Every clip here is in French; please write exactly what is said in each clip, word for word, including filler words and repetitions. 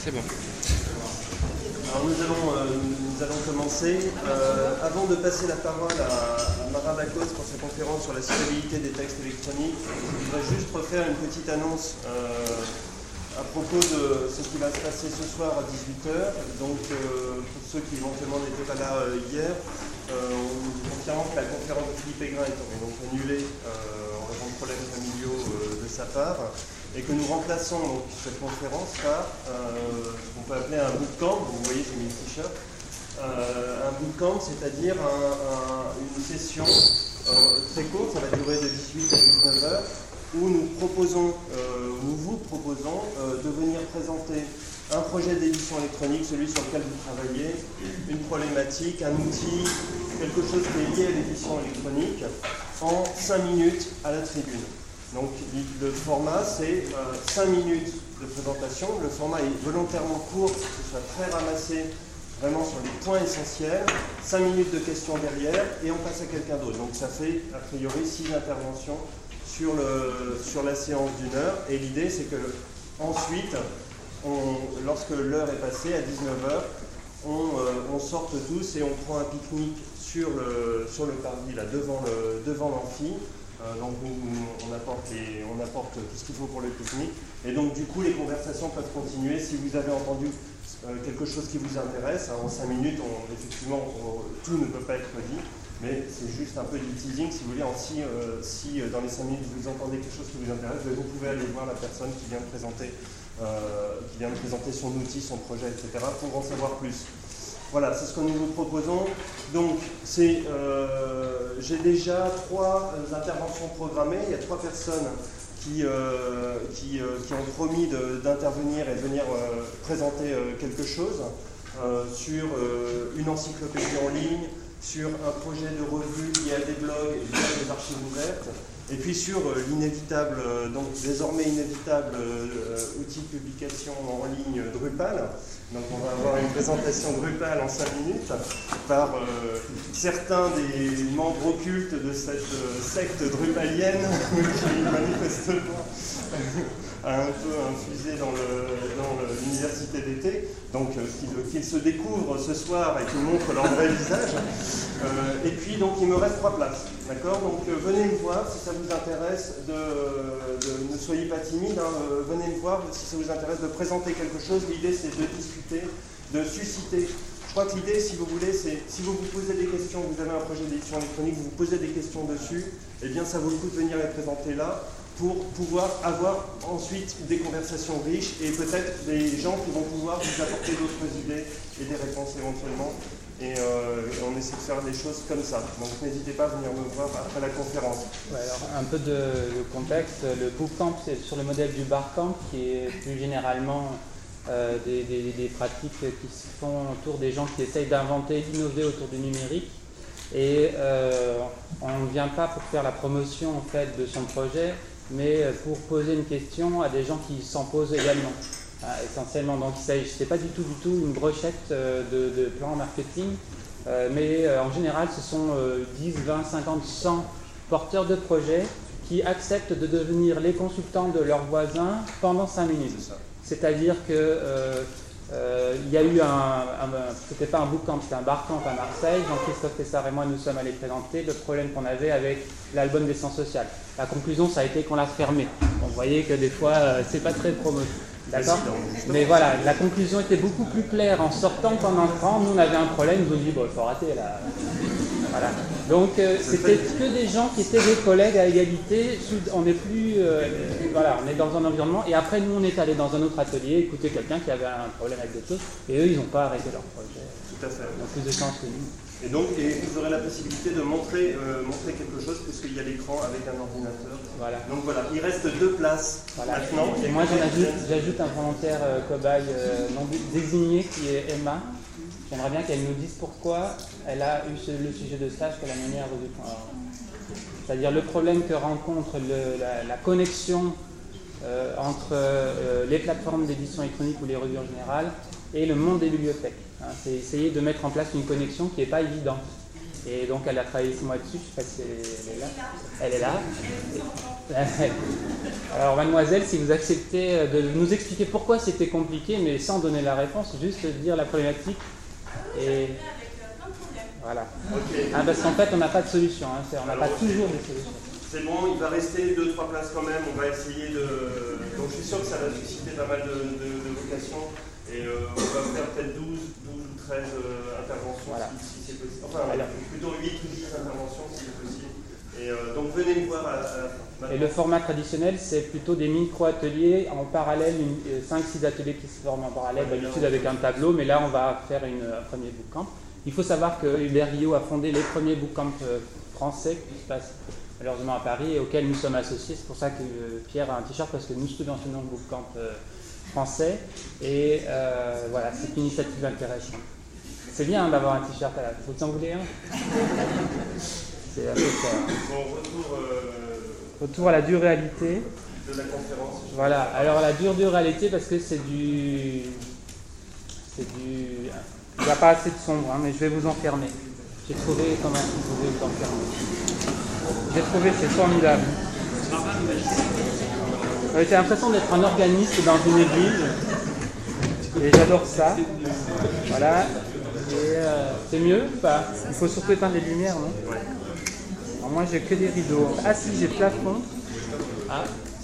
C'est bon. Alors nous allons, euh, nous allons commencer. Euh, avant de passer la parole à, à Mara Bacos pour sa conférence sur la citabilité des textes électroniques, je voudrais juste refaire une petite annonce euh, à propos de ce qui va se passer ce soir à dix-huit heures. Donc euh, pour ceux qui éventuellement n'étaient pas là euh, hier, euh, on vous confirme que la conférence de Philippe Aigrin est donc annulée euh, en raison de problèmes familiaux euh, de sa part, et que nous remplaçons donc, cette conférence par euh, ce qu'on peut appeler un bootcamp. Vous voyez, j'ai mis le t-shirt. Euh, un bootcamp, c'est-à-dire un, un, une session euh, très courte, ça va durer de dix-huit à dix-neuf heures, où nous proposons, euh, nous vous proposons euh, de venir présenter un projet d'édition électronique, celui sur lequel vous travaillez, une problématique, un outil, quelque chose qui est lié à l'édition électronique, en cinq minutes à la tribune. Donc le format, c'est euh, cinq minutes de présentation. Le format est volontairement court, pour que ce soit très ramassé, vraiment sur les points essentiels. cinq minutes de questions derrière, et on passe à quelqu'un d'autre. Donc ça fait, a priori, six interventions sur, le, sur la séance d'une heure. Et l'idée, c'est que ensuite, on, lorsque l'heure est passée, à dix-neuf heures, on, euh, on sorte tous et on prend un pique-nique sur le, sur le parvis, là, devant le, devant l'amphi. Euh, donc nous, on, apporte les, on apporte tout ce qu'il faut pour le pique-nique. Et donc du coup, les conversations peuvent continuer. Si vous avez entendu euh, quelque chose qui vous intéresse, hein, en cinq minutes, on, effectivement, on, tout ne peut pas être dit. Mais c'est juste un peu du teasing, si vous voulez. En, si euh, si euh, dans les cinq minutes, vous entendez quelque chose qui vous intéresse, vous pouvez aller voir la personne qui vient de présenter, euh, qui vient de présenter son outil, son projet, et cetera, pour en savoir plus. Voilà, c'est ce que nous vous proposons. Donc, c'est, euh, j'ai déjà trois euh, interventions programmées. Il y a trois personnes qui, euh, qui, euh, qui ont promis de, d'intervenir et de venir euh, présenter euh, quelque chose euh, sur euh, une encyclopédie en ligne, sur un projet de revue lié à des blogs et lié à des archives ouvertes, et puis sur euh, l'inévitable, euh, donc désormais inévitable euh, outil de publication en ligne Drupal. Donc on va avoir une présentation Drupal en cinq minutes par euh, certains des membres occultes de cette euh, secte drupalienne qui manifestement a un peu infusé dans, le, dans le, l'université d'été. Donc euh, qu'ils, qu'ils se découvrent ce soir et qu'ils montrent leur vrai visage. Euh, et puis donc il me reste trois places. D'accord ? Donc euh, venez me voir si ça vous intéresse, de, de, ne soyez pas timide, hein, euh, venez me voir si ça vous intéresse de présenter quelque chose. L'idée c'est de discuter, de susciter. Je crois que l'idée, si vous voulez, c'est si vous vous posez des questions, vous avez un projet d'édition électronique, vous vous posez des questions dessus, eh bien ça vaut le coup de venir les présenter là pour pouvoir avoir ensuite des conversations riches et peut-être des gens qui vont pouvoir vous apporter d'autres idées et des réponses éventuellement. Et euh, on essaie de faire des choses comme ça. Donc n'hésitez pas à venir me voir après la conférence. Ouais, alors, un peu de, de contexte. Le bootcamp, c'est sur le modèle du barcamp, qui est plus généralement euh, des, des, des pratiques qui se font autour des gens qui essayent d'inventer, d'innover autour du numérique. Et euh, on ne vient pas pour faire la promotion en fait, de son projet, mais pour poser une question à des gens qui s'en posent également. Ah, essentiellement, donc il ne s'agit pas du tout, du tout une brochette euh, de, de plan marketing, euh, mais euh, en général ce sont euh, dix, vingt, cinquante, cent porteurs de projets qui acceptent de devenir les consultants de leurs voisins pendant cinq minutes. C'est C'est-à-dire que euh, euh, il y a eu un, un c'était pas un bootcamp, c'était un barcamp à Marseille. Jean-Christophe Tessard et moi nous sommes allés présenter le problème qu'on avait avec l'album des sciences sociales. La conclusion, ça a été qu'on l'a fermé. On voyait que des fois euh, c'est pas très promotif. D'accord ? Mais voilà, la conclusion était beaucoup plus claire en sortant qu'en entrant. Nous, on avait un problème, ils nous ont dit, bon, il faut arrêter là. Voilà. Donc, euh, c'était que des gens qui étaient des collègues à égalité. On n'est plus. Euh, voilà, on est dans un environnement. Et après, nous, on est allé dans un autre atelier, écouter quelqu'un qui avait un problème avec d'autres choses. Et eux, ils n'ont pas arrêté leur projet. Tout à fait. Ils ont plus de chance que nous. Et donc, et vous aurez la possibilité de montrer, euh, montrer quelque chose, puisqu'il y a l'écran avec un ordinateur. Voilà. Donc voilà, il reste deux places voilà. maintenant. Et, et moi, j'en ajoute, j'ajoute un volontaire euh, cobaye euh, non désigné qui est Emma. J'aimerais bien qu'elle nous dise pourquoi elle a eu ce, le sujet de stage qu'elle a mené à revue point org. C'est-à-dire le problème que rencontre le, la, la connexion euh, entre euh, les plateformes d'édition électronique ou les revues en général et le monde des bibliothèques. Hein, c'est essayer de mettre en place une connexion qui n'est pas évidente. Et donc elle a travaillé six mois dessus, je ne sais pas si elle est là. Elle est là. Alors mademoiselle, si vous acceptez de nous expliquer pourquoi c'était compliqué, mais sans donner la réponse, juste dire la problématique. Et voilà. Okay. Ah, parce qu'en fait on n'a pas de solution, hein. On n'a pas toujours des solutions. C'est bon, il va rester deux trois places quand même, on va essayer de... Donc je suis sûr que ça va susciter pas mal de, de, de vocations, et euh, on va faire peut-être douze, douze ou treize euh, interventions, voilà. si, si c'est possible. Enfin, alors, plutôt huit ou dix interventions si c'est possible. Et euh, donc venez me voir à, à la fin. Et le format traditionnel, c'est plutôt des micro-ateliers en parallèle, cinq six ateliers qui se forment en parallèle, ouais, d'habitude avec un tableau, mais là on va faire une, un premier bootcamp. Il faut savoir que Hubert Guillot a fondé les premiers bootcamps français qui se passent malheureusement à Paris et auxquels nous sommes associés. C'est pour ça que Pierre a un t-shirt, parce que nous subventionnons le bootcamp français. Et euh, voilà, c'est une initiative intéressante. C'est bien hein, d'avoir un t-shirt à la... Vous en voulez un? C'est un peu cher. Bon, retour, euh... retour à la dure réalité. De la conférence. Voilà, alors la dure dure réalité, parce que c'est du... C'est du... Il n'y a pas assez de sombre, hein, mais je vais vous enfermer. J'ai trouvé comment vous pouvez vous enfermer. J'ai trouvé, c'est formidable. Euh, J'ai l'impression d'être un organiste dans une église. Et j'adore ça. Voilà. Et euh, c'est mieux ou pas? Il faut surtout éteindre les lumières, non? Alors moi, j'ai que des rideaux. Ah si, j'ai plafond. Ah.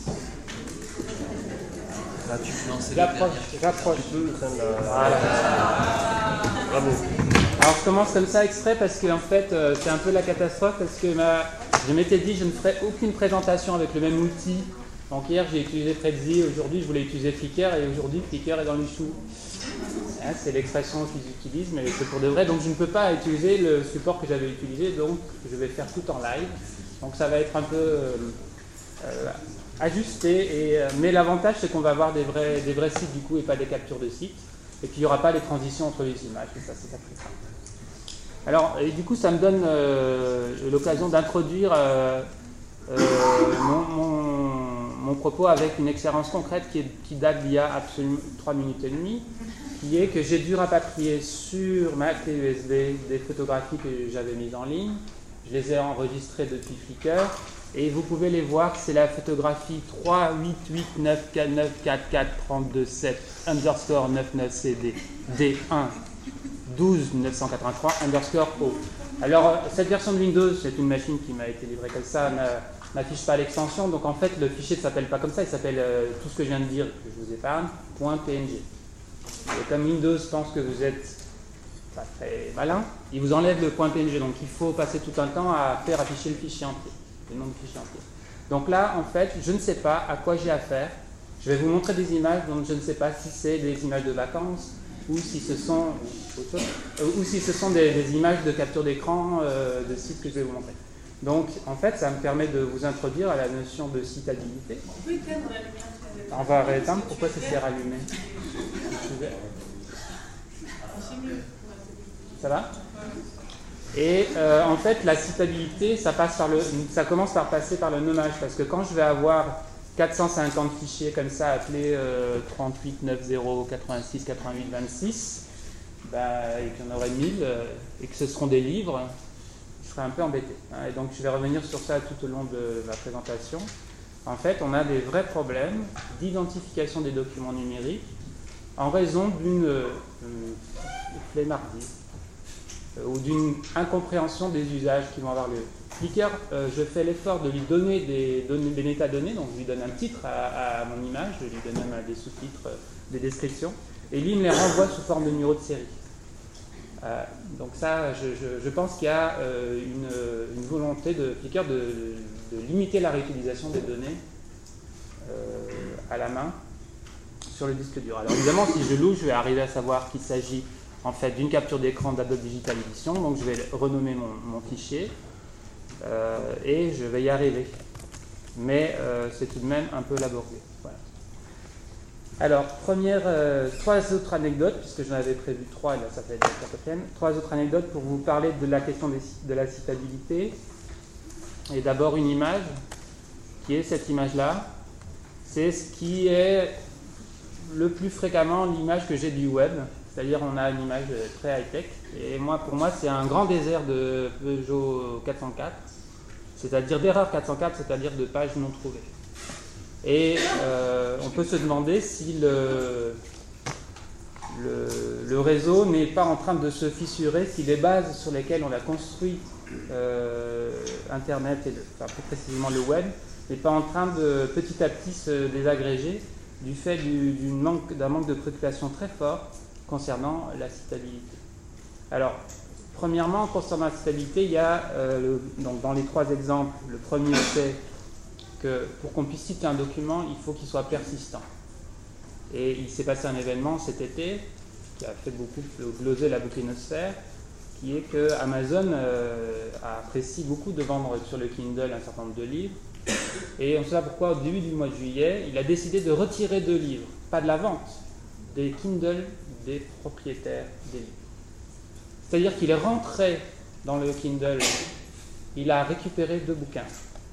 Là, tu peux lancer. J'approche, j'approche. Voilà. Bravo. Alors je commence comme ça exprès parce que en fait euh, c'est un peu la catastrophe, parce que ma... je m'étais dit je ne ferai aucune présentation avec le même outil. Donc hier j'ai utilisé Prezi, aujourd'hui je voulais utiliser Flickr et aujourd'hui Flickr est dans le chou. Hein, c'est l'expression qu'ils utilisent, mais c'est pour de vrai. Donc je ne peux pas utiliser le support que j'avais utilisé, donc je vais faire tout en live. Donc ça va être un peu euh, euh, ajusté, et, euh, mais l'avantage c'est qu'on va avoir des vrais, des vrais sites du coup et pas des captures de sites. Et puis il n'y aura pas les transitions entre les images, et ça c'est ça très simple. Alors, et du coup, ça me donne euh, l'occasion d'introduire euh, euh, mon, mon, mon propos avec une expérience concrète qui, est, qui date d'il y a absolument trois minutes et demie, qui est que j'ai dû rapatrier sur ma clé U S B des photographies que j'avais mises en ligne. Je les ai enregistrées depuis Flickr, et vous pouvez les voir, c'est la photographie trois huit huit neuf quatre neuf quatre quatre trente-deux sept underscore quatre-vingt-neuf C D D un douze neuf cent quatre-vingt-trois underscore O. Alors cette version de Windows, c'est une machine qui m'a été livrée comme ça, n'affiche pas l'extension, donc en fait le fichier ne s'appelle pas comme ça, il s'appelle euh, tout ce que je viens de dire, que je vous épargne, .png. Et comme Windows pense que vous êtes pas très malin, il vous enlève le .png, donc il faut passer tout un temps à faire afficher le fichier entier, le nom du fichier entier. Donc là, en fait, je ne sais pas à quoi j'ai affaire. Je vais vous montrer des images dont je ne sais pas si c'est des images de vacances, ou si ce sont, ou si ce sont des, des images de capture d'écran euh, de sites que je vais vous montrer. Donc, en fait, ça me permet de vous introduire à la notion de citabilité. On peut éteindre la lumière. On va rééteindre. Pourquoi ça s'est rallumé? Ça va? Et euh, en fait, la citabilité, ça, passe par le, ça commence par passer par le nommage, parce que quand je vais avoir quatre cent cinquante fichiers comme ça appelés euh, trente-huit quatre-vingt-six quatre-vingt-huit vingt-six, bah, et qu'il y en aurait mille, euh, et que ce seront des livres, je serais un peu embêté. Hein, et donc je vais revenir sur ça tout au long de ma présentation. En fait, on a des vrais problèmes d'identification des documents numériques en raison d'une euh, flemmardise euh, ou d'une incompréhension des usages qui vont avoir lieu. Flickr, euh, je fais l'effort de lui donner des, données, des métadonnées, donc je lui donne un titre à, à mon image, je lui donne même des sous-titres, euh, des descriptions, et lui il me les renvoie sous forme de numéro de série. Euh, donc ça, je, je, je pense qu'il y a euh, une, une volonté de Flickr de, de, de limiter la réutilisation des données euh, à la main sur le disque dur. Alors évidemment, si je loue, je vais arriver à savoir qu'il s'agit en fait d'une capture d'écran d'Adobe Digital Edition, donc je vais renommer mon, mon fichier. Euh, et je vais y arriver. Mais euh, c'est tout de même un peu laborieux. Voilà. Alors, première, euh, trois autres anecdotes, puisque j'en avais prévu trois, et là ça fait la quatrième. Trois autres anecdotes pour vous parler de la question des, de la citabilité. Et d'abord une image, qui est cette image-là. C'est ce qui est le plus fréquemment l'image que j'ai du web. c'est-à-dire on a une image très high-tech. Et moi, pour moi, c'est un grand désert de Peugeot quatre cent quatre, c'est-à-dire d'erreur quatre cent quatre, c'est-à-dire de pages non trouvées. Et euh, on peut se demander si le, le, le réseau n'est pas en train de se fissurer, si les bases sur lesquelles on a construit euh, Internet, et le, enfin, plus précisément le web, n'est pas en train de petit à petit se désagréger du fait du, du manque, d'un manque de préoccupation très fort concernant la citabilité. Alors, premièrement, concernant la citabilité, il y a, euh, le, donc dans les trois exemples, le premier c'est que pour qu'on puisse citer un document, il faut qu'il soit persistant. Et il s'est passé un événement cet été qui a fait beaucoup gloser la bouquinosphère, qui est que Amazon euh, apprécie beaucoup de vendre sur le Kindle un certain nombre de livres. Et on sait pas pourquoi, au début du mois de juillet, il a décidé de retirer deux livres, pas de la vente, des Kindle des propriétaires des livres. C'est-à-dire qu'il est rentré dans le Kindle, il a récupéré deux bouquins.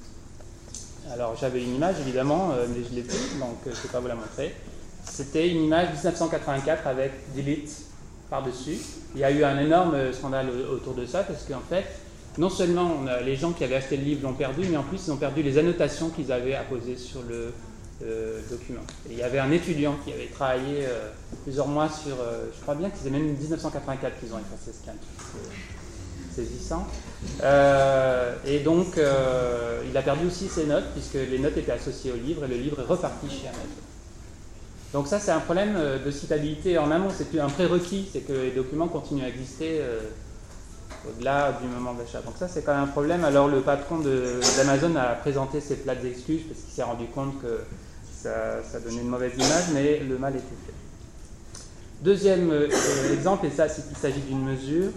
Alors j'avais une image évidemment, euh, mais je l'ai plus, donc euh, je ne peux pas vous la montrer. C'était une image dix-neuf cent quatre-vingt-quatre avec Delete par-dessus. Il y a eu un énorme scandale autour de ça parce qu'en fait, non seulement on a, les gens qui avaient acheté le livre l'ont perdu, mais en plus ils ont perdu les annotations qu'ils avaient apposées sur le euh, document. Et il y avait un étudiant qui avait travaillé euh, plusieurs mois sur, euh, je crois bien que c'était même dix-neuf cent quatre-vingt-quatre qu'ils ont effacé ce truc. Saisissant. Euh, et donc, euh, il a perdu aussi ses notes, puisque les notes étaient associées au livre, et le livre est reparti chez Amazon. Donc ça, c'est un problème de citabilité en amont, c'est un prérequis, c'est que les documents continuent à exister euh, au-delà du moment d'achat. Donc ça, c'est quand même un problème. Alors le patron de, d'Amazon a présenté ses plates excuses, parce qu'il s'est rendu compte que ça, ça donnait une mauvaise image, mais le mal était fait. Deuxième euh, exemple, et ça, c'est qu'il s'agit d'une mesure.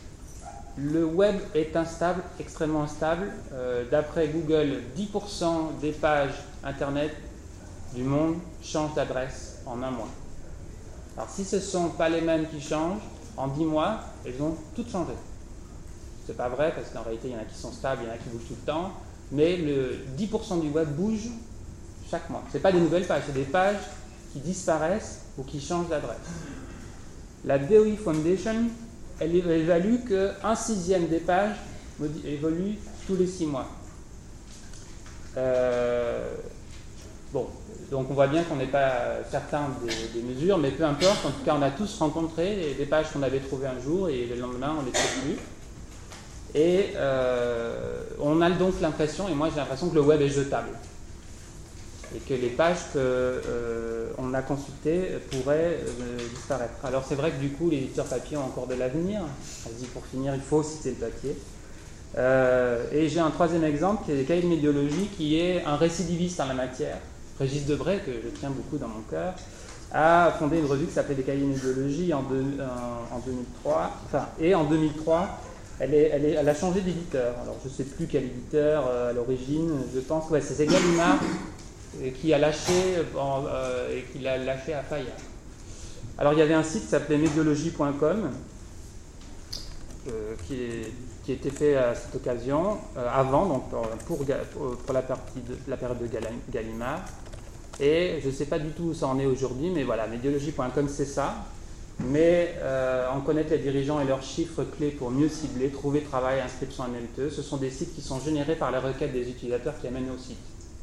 Le web est instable, extrêmement instable. Euh, d'après Google, dix pour cent des pages Internet du monde changent d'adresse en un mois. Alors si ce ne sont pas les mêmes qui changent, en dix mois, elles ont toutes changé. C'est pas vrai, parce qu'en réalité, il y en a qui sont stables, il y en a qui bougent tout le temps, mais le dix pour cent du web bouge chaque mois. Ce n'est pas des nouvelles pages, c'est des pages qui disparaissent ou qui changent d'adresse. La D O I Foundation, elle évalue qu'un sixième des pages évolue tous les six mois. Euh, bon, donc on voit bien qu'on n'est pas certain des, des mesures, mais peu importe, en tout cas on a tous rencontré des pages qu'on avait trouvées un jour et le lendemain on ne les trouve plus. Et euh, on a donc l'impression, et moi j'ai l'impression que le web est jetable. Et que les pages qu'on euh, a consultées pourraient euh, disparaître. Alors c'est vrai que du coup les éditeurs papier ont encore de l'avenir. On se dit pour finir, il faut citer le papier. Euh, et j'ai un troisième exemple qui est les cahiers de médiologie, qui est un récidiviste en la matière. Régis Debray, que je tiens beaucoup dans mon cœur, a fondé une revue qui s'appelait les cahiers de médiologie en, deux, en, en deux mille trois. Enfin, et en deux mille trois, elle, est, elle, est, elle a changé d'éditeur. Alors je ne sais plus quel éditeur euh, à l'origine. Je pense que ouais, c'est Gallimard. Et qui a lâché en, euh, et qui l'a lâché à Fayard. Alors il y avait un site qui s'appelait médiologie point com euh, qui, est, qui était fait à cette occasion euh, avant, donc pour, pour, pour la, partie de, la période de Gallimard. Et je ne sais pas du tout où ça en est aujourd'hui, mais voilà, médiologie point com c'est ça. Mais euh, en connaître les dirigeants et leurs chiffres clés pour mieux cibler, trouver travail, inscription en L T E, ce sont des sites qui sont générés par les requêtes des utilisateurs qui amènent au site.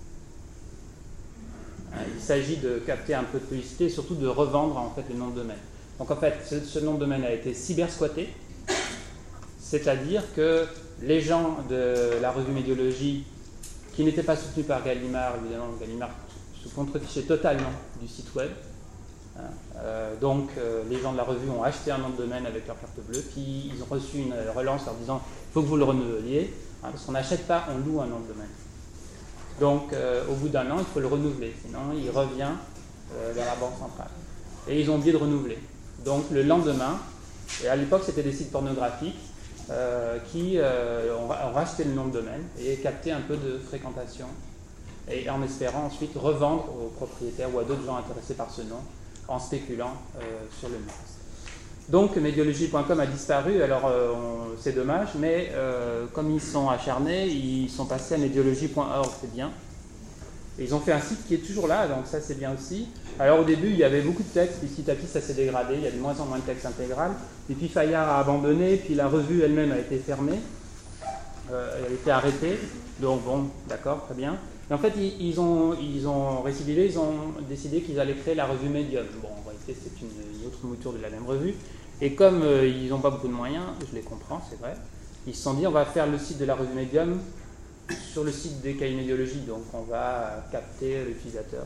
Il s'agit de capter un peu de publicité et surtout de revendre en fait le nom de domaine. Donc en fait, ce, ce nom de domaine a été cybersquatté, c'est-à-dire que les gens de la revue Médiologie, qui n'étaient pas soutenus par Gallimard, évidemment Gallimard se contrefichait totalement du site web. Hein, euh, donc euh, les gens de la revue ont acheté un nom de domaine avec leur carte bleue, puis ils ont reçu une relance leur disant il faut que vous le renouveliez, hein, parce qu'on n'achète pas, on loue un nom de domaine. Donc, euh, au bout d'un an, il faut le renouveler, sinon il revient euh, vers la banque centrale. Et ils ont oublié de renouveler. Donc, le lendemain, et à l'époque, c'était des sites pornographiques euh, qui euh, ont, ont racheté le nom de domaine et capté un peu de fréquentation, et en espérant ensuite revendre aux propriétaires ou à d'autres gens intéressés par ce nom, en spéculant euh, sur le nom. Donc, médiologie point com a disparu, alors euh, on, c'est dommage, mais euh, comme ils sont acharnés, ils sont passés à médiologie point org, c'est bien. Et ils ont fait un site qui est toujours là, donc ça c'est bien aussi. Alors au début, il y avait beaucoup de texte, puis petit à petit ça s'est dégradé, il y a de moins en moins de texte intégral. Et puis Fayard a abandonné, puis la revue elle-même a été fermée, euh, elle a été arrêtée. Donc bon, d'accord, très bien. Et en fait, ils, ils, ont, ils ont récidivé, ils ont décidé qu'ils allaient créer la revue Medium. Bon, en réalité, c'est une, une autre mouture de la même revue. Et comme euh, ils n'ont pas beaucoup de moyens, je les comprends, c'est vrai, ils se sont dit on va faire le site de la revue Medium sur le site des cahiers Médiologie, donc on va capter l'utilisateur.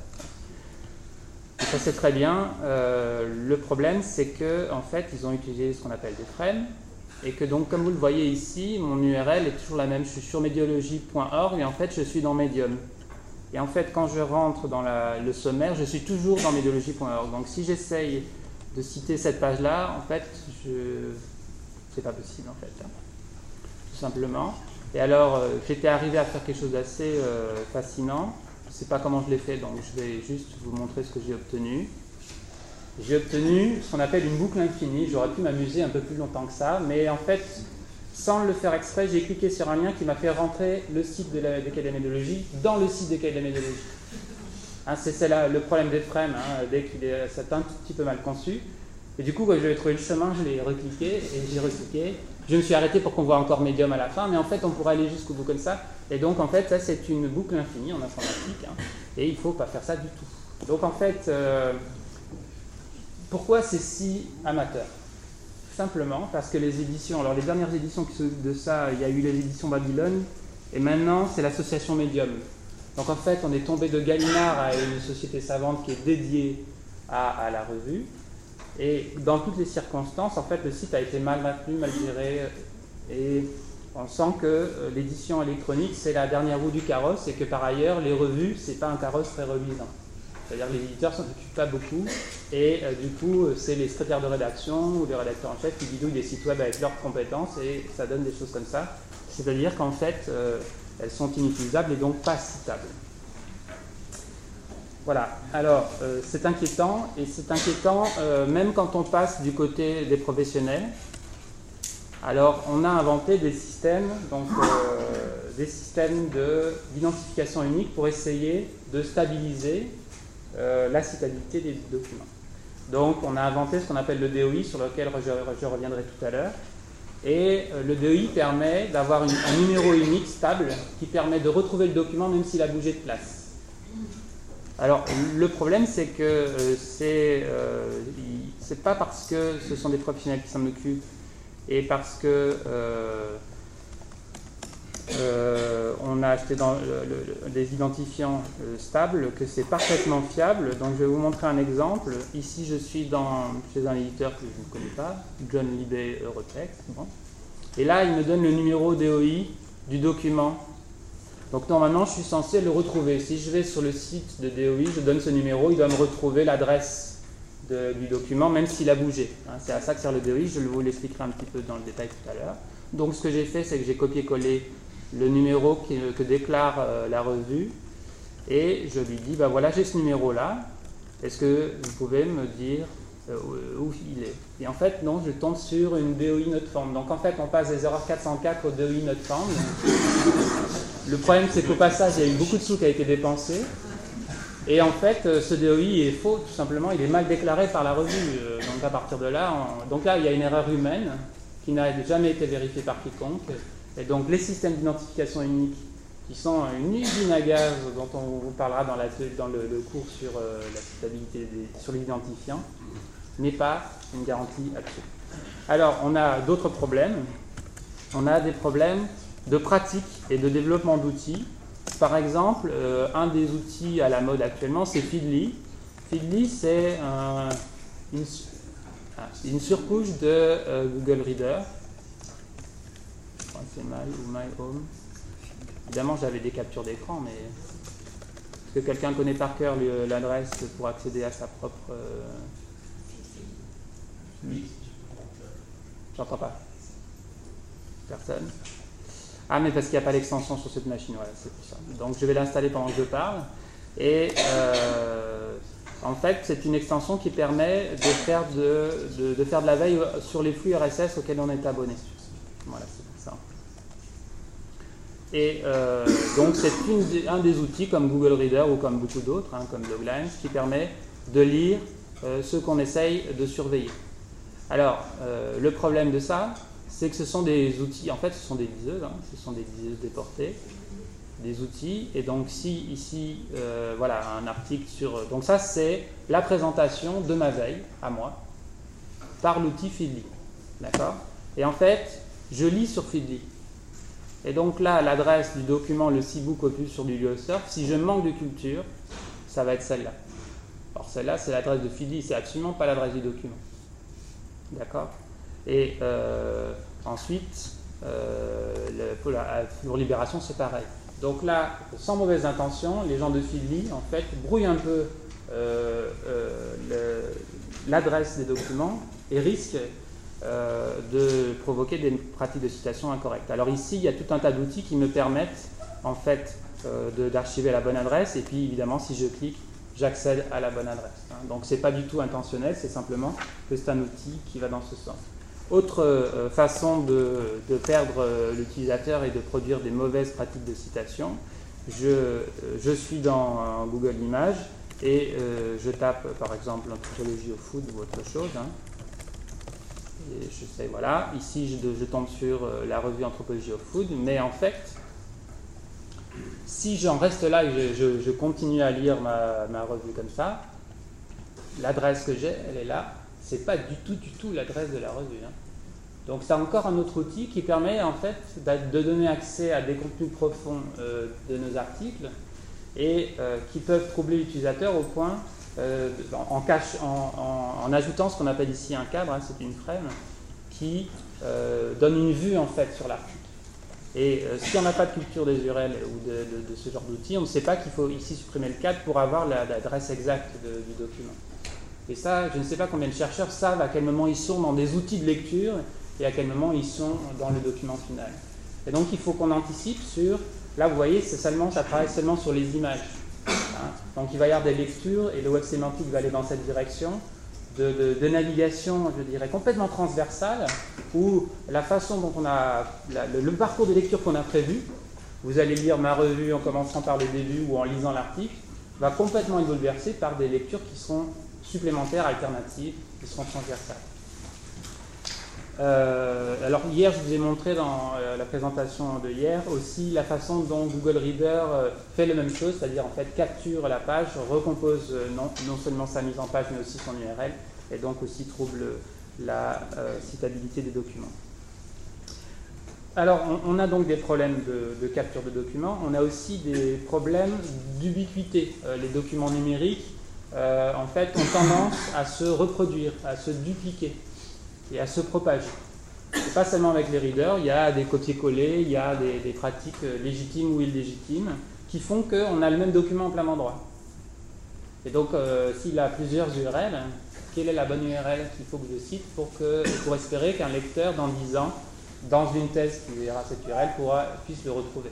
Ça c'est très bien. Euh, le problème c'est que en fait ils ont utilisé ce qu'on appelle des frames et que donc comme vous le voyez ici, mon U R L est toujours la même. Je suis sur médiologie point org et en fait je suis dans Medium. Et en fait quand je rentre dans la, le sommaire, je suis toujours dans médiologie point org. Donc si j'essaye de citer cette page-là, en fait, je... c'est pas possible en fait, hein. Tout simplement. Et alors, euh, j'étais arrivé à faire quelque chose d'assez euh, fascinant. Je ne sais pas comment je l'ai fait, donc je vais juste vous montrer ce que j'ai obtenu. J'ai obtenu ce qu'on appelle une boucle infinie. J'aurais pu m'amuser un peu plus longtemps que ça, mais en fait, sans le faire exprès, j'ai cliqué sur un lien qui m'a fait rentrer le site de la, des cahiers de la méthodologie dans le site des cahiers de la méthodologie. Hein, c'est là le problème des frames, hein, dès qu'il est c'est un tout petit peu mal conçu. Et du coup, quand j'avais trouvé le chemin, je l'ai recliqué et j'ai recliqué. Je me suis arrêté pour qu'on voit encore Medium à la fin, mais en fait, on pourrait aller jusqu'au bout comme ça. Et donc, en fait, ça, c'est une boucle infinie en informatique, hein, et il ne faut pas faire ça du tout. Donc, en fait, euh, pourquoi c'est si amateur? Simplement parce que les éditions, alors les dernières éditions de ça, il y a eu les éditions Babylone, et maintenant, c'est l'association Medium. Donc, en fait, on est tombé de Gallimard à une société savante qui est dédiée à, à la revue. Et dans toutes les circonstances, en fait, le site a été mal maintenu, mal géré, et on sent que euh, l'édition électronique, c'est la dernière roue du carrosse, et que par ailleurs, les revues, c'est pas un carrosse très reluisant. C'est-à-dire que les éditeurs ne s'en occupent pas beaucoup, et euh, du coup, c'est les secrétaires de rédaction ou les rédacteurs en chef qui bidouillent des sites web avec leurs compétences, et ça donne des choses comme ça. C'est-à-dire qu'en fait, euh, elles sont inutilisables et donc pas citables. Voilà, alors euh, c'est inquiétant, et c'est inquiétant euh, même quand on passe du côté des professionnels. Alors on a inventé des systèmes, donc euh, des systèmes de, d'identification unique pour essayer de stabiliser euh, la citabilité des documents. Donc on a inventé ce qu'on appelle le D O I, sur lequel je, je reviendrai tout à l'heure. Et euh, le D O I permet d'avoir une, un numéro unique stable qui permet de retrouver le document même s'il a bougé de place. Alors, le problème, c'est que euh, c'est euh, pas parce que ce sont des professionnels qui s'en occupent et parce que euh, euh, on a acheté dans le, le, des identifiants euh, stables que c'est parfaitement fiable. Donc, je vais vous montrer un exemple. Ici, je suis dans, chez un éditeur que je ne connais pas, John Libet Eurotext. Bon. Et là, il me donne le numéro D O I du document. Donc normalement, je suis censé le retrouver. Si je vais sur le site de D O I, je donne ce numéro, il doit me retrouver l'adresse du document, même s'il a bougé. Hein, c'est à ça que sert le D O I, je vous l'expliquerai un petit peu dans le détail tout à l'heure. Donc ce que j'ai fait, c'est que j'ai copié-collé le numéro qui, que déclare euh, la revue, et je lui dis, ben voilà, j'ai ce numéro-là, est-ce que vous pouvez me dire euh, où il est? Et en fait, non, je tombe sur une D O I not found. Donc en fait, on passe des erreurs quatre cent quatre au D O I not found. Le problème, c'est qu'au passage, il y a eu beaucoup de sous qui a été dépensé. Et en fait, ce D O I est faux, tout simplement. Il est mal déclaré par la revue. Donc à partir de là, on... donc là, il y a une erreur humaine qui n'a jamais été vérifiée par quiconque. Et donc les systèmes d'identification unique, qui sont une usine à gaz, dont on vous parlera dans, la, dans le, le cours sur euh, la stabilité des, sur l'identifiant, n'est pas une garantie absolue. Alors, on a d'autres problèmes. On a des problèmes de pratique et de développement d'outils. Par exemple, euh, un des outils à la mode actuellement, c'est Feedly. Feedly, c'est un, une, une surcouche de euh, Google Reader. Je crois que c'est My ou My Home. Évidemment, j'avais des captures d'écran, mais est-ce que quelqu'un connaît par cœur l'adresse pour accéder à sa propre... Euh... Oui. J'entends pas. Personne. Ah, mais parce qu'il n'y a pas l'extension sur cette machine, voilà, c'est pour ça. Donc je vais l'installer pendant que je parle. Et euh, en fait, c'est une extension qui permet de faire de, de, de faire de la veille sur les flux R S S auxquels on est abonné. Voilà, c'est pour ça. Et euh, donc c'est une, un des outils comme Google Reader ou comme beaucoup d'autres, hein, comme Loglines, qui permet de lire euh, ce qu'on essaye de surveiller. Alors, euh, le problème de ça, c'est que ce sont des outils, en fait ce sont des liseuses, hein, ce sont des liseuses déportées, des outils, et donc si ici, euh, voilà, un article sur... Donc ça c'est la présentation de ma veille, à moi, par l'outil Feedly, d'accord? Et en fait, je lis sur Feedly. Et donc là, l'adresse du document, le C-book opus sur BiblioSurf, si je manque de culture, ça va être celle-là. Alors celle-là, c'est l'adresse de Feedly, c'est absolument pas l'adresse du document. D'accord? Et euh, ensuite, euh, le, pour, la, pour Libération, c'est pareil. Donc là, sans mauvaise intention, les gens de Feedly, en fait, brouillent un peu euh, euh, l'adresse des documents et risquent euh, de provoquer des pratiques de citation incorrectes. Alors ici, il y a tout un tas d'outils qui me permettent, en fait, euh, d'archiver la bonne adresse. Et puis, évidemment, si je clique, j'accède à la bonne adresse. Hein. Donc, ce n'est pas du tout intentionnel, c'est simplement que c'est un outil qui va dans ce sens. Autre euh, façon de, de perdre euh, l'utilisateur et de produire des mauvaises pratiques de citation, je, euh, je suis dans euh, Google Images et euh, je tape par exemple l'anthropologie au food ou autre chose. Hein, et je sais, voilà, ici je, je tombe sur euh, la revue Anthropologie au food, mais en fait, si j'en reste là et je, je, je continue à lire ma, ma revue comme ça, l'adresse que j'ai, elle est là. C'est pas du tout, du tout l'adresse de la revue. Hein. Donc c'est encore un autre outil qui permet en fait de donner accès à des contenus profonds euh, de nos articles et euh, qui peuvent troubler l'utilisateur au point, euh, en, cache, en, en, en ajoutant ce qu'on appelle ici un cadre, hein, c'est une frame, qui euh, donne une vue en fait sur l'article. Et euh, si on n'a pas de culture des U R L ou de, de, de ce genre d'outils, on ne sait pas qu'il faut ici supprimer le cadre pour avoir l'adresse exacte de, du document. Et ça, je ne sais pas combien de chercheurs savent à quel moment ils sont dans des outils de lecture et à quel moment ils sont dans le document final. Et donc, il faut qu'on anticipe sur... Là, vous voyez, c'est seulement, ça travaille seulement sur les images. Hein. Donc, il va y avoir des lectures et le web sémantique va aller dans cette direction de, de, de navigation, je dirais, complètement transversale où la façon dont on a... La, le, le parcours de lecture qu'on a prévu, vous allez lire ma revue en commençant par le début ou en lisant l'article, va complètement être bouleversé par des lectures qui seront supplémentaires, alternatives, qui seront transversales. Euh, alors hier, je vous ai montré dans euh, la présentation de hier aussi la façon dont Google Reader euh, fait la même chose, c'est-à-dire en fait capture la page, recompose euh, non, non seulement sa mise en page, mais aussi son U R L, et donc aussi trouble la euh, citabilité des documents. Alors, on, on a donc des problèmes de, de capture de documents, on a aussi des problèmes d'ubiquité. Euh, les documents numériques, Euh, en fait, ont tendance à se reproduire, à se dupliquer et à se propager. Et pas seulement avec les readers, il y a des copier-coller, il y a des, des pratiques légitimes ou illégitimes qui font qu'on a le même document en plein endroit. Et donc, euh, s'il a plusieurs U R L, quelle est la bonne U R L qu'il faut que je cite pour, que, pour espérer qu'un lecteur, dans dix ans, dans une thèse qui verra cette U R L, pourra, puisse le retrouver.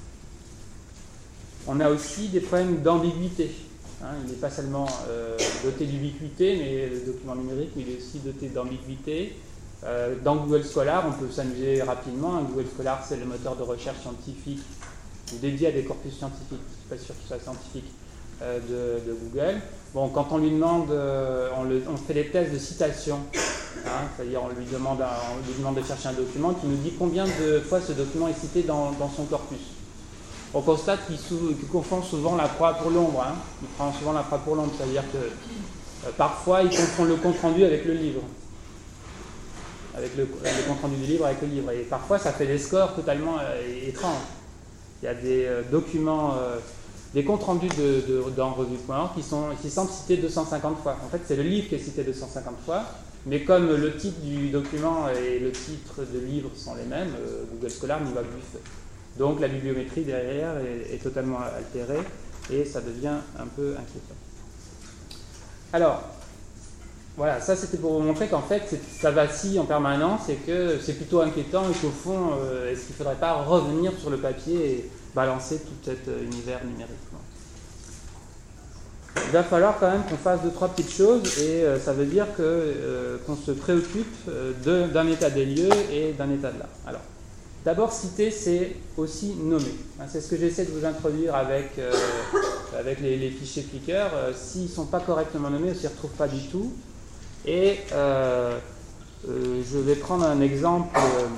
On a aussi des problèmes d'ambiguïté. Hein, il n'est pas seulement euh, doté d'ubiquité, mais le document numérique, mais il est aussi doté d'ambiguïté. Euh, dans Google Scholar, on peut s'amuser rapidement. Google Scholar, c'est le moteur de recherche scientifique dédié à des corpus scientifiques, je ne suis pas sûr qu'il soit scientifique, euh, de, de Google. Bon, quand on lui demande, euh, on, le, on fait des tests de citation, hein, c'est-à-dire on lui, demande un, on lui demande de chercher un document qui nous dit combien de fois ce document est cité dans, dans son corpus. On constate qu'il qu confond souvent la proie pour l'ombre. Hein. Il prend souvent la proie pour l'ombre, c'est-à-dire que euh, parfois il confond le compte-rendu avec le livre. Avec le, le compte-rendu du livre avec le livre. Et parfois ça fait des scores totalement euh, étranges. Il y a des euh, documents, euh, des comptes-rendus de, de, dans revue point org qui, sont, qui semblent cités deux cent cinquante fois. En fait, c'est le livre qui est cité deux cent cinquante fois, mais comme le titre du document et le titre de livre sont les mêmes, euh, Google Scholar n'y va plus fait. Donc la bibliométrie derrière est, est totalement altérée et ça devient un peu inquiétant. Alors, voilà, ça c'était pour vous montrer qu'en fait ça vacille en permanence et que c'est plutôt inquiétant et qu'au fond, euh, est-ce qu'il ne faudrait pas revenir sur le papier et balancer tout cet euh, univers numérique. Il va falloir quand même qu'on fasse deux, trois petites choses et euh, ça veut dire que, euh, qu'on se préoccupe euh, d'un état des lieux et d'un état de l'art. Alors, D'abord, citer, c'est aussi nommer. C'est ce que j'essaie de vous introduire avec, euh, avec les, les fichiers Flickr. Euh, S'ils ne sont pas correctement nommés, on ne s'y retrouve pas du tout. Et euh, euh, je vais prendre un exemple, euh,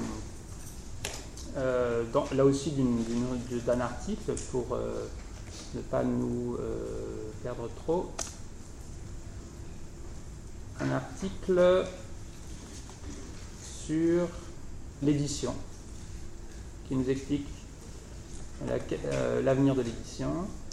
euh, dans, là aussi d'un article, pour euh, ne pas nous euh, perdre trop. Un article sur l'édition, qui nous explique l'avenir la, euh, de l'édition.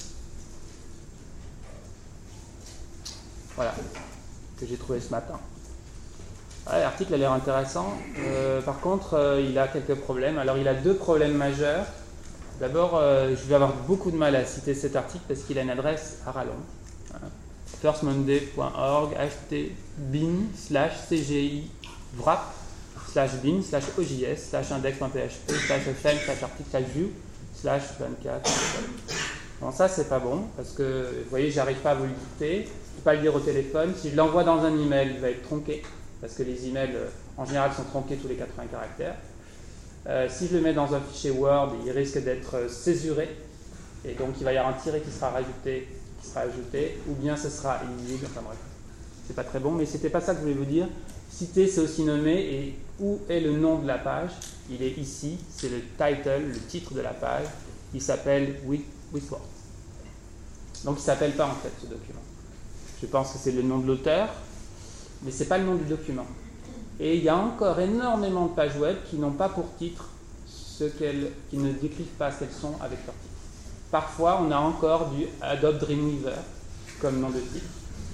Voilà, que j'ai trouvé ce matin. Ouais, l'article a l'air intéressant. Euh, par contre, euh, il a quelques problèmes. Alors, il a deux problèmes majeurs. D'abord, euh, je vais avoir beaucoup de mal à citer cet article parce qu'il a une adresse à rallonge. Hein. first monday point org htbin slash cgi wrap slash bin slash ogis slash index.php slash fm slash article slash view slash vingt-quatre. Bon, ça, c'est pas bon parce que, vous voyez, j'arrive pas à vous le dicter. Je ne peux pas le dire au téléphone. Si je l'envoie dans un email, il va être tronqué parce que les emails, en général, sont tronqués tous les quatre-vingts caractères. Euh, si je le mets dans un fichier Word, il risque d'être césuré et donc il va y avoir un tiret qui sera rajouté, qui sera ajouté, ou bien ce sera illisible. Enfin bref, c'est pas très bon, mais c'était pas ça que je voulais vous dire. Citer, c'est aussi nommer, et où est le nom de la page? Il est ici, c'est le title, le titre de la page. Il s'appelle Withword. Donc il ne s'appelle pas en fait ce document. Je pense que c'est le nom de l'auteur, mais ce n'est pas le nom du document. Et il y a encore énormément de pages web qui n'ont pas pour titre ce qu'elles, qui ne décrivent pas ce qu'elles sont avec leur titre. Parfois, on a encore du Adobe Dreamweaver comme nom de titre.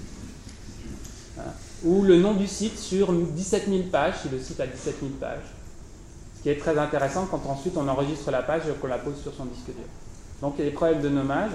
Voilà. Ou le nom du site sur dix-sept mille pages, si le site a dix-sept mille pages. Ce qui est très intéressant quand ensuite on enregistre la page et qu'on la pose sur son disque dur. Donc il y a des problèmes de nommage.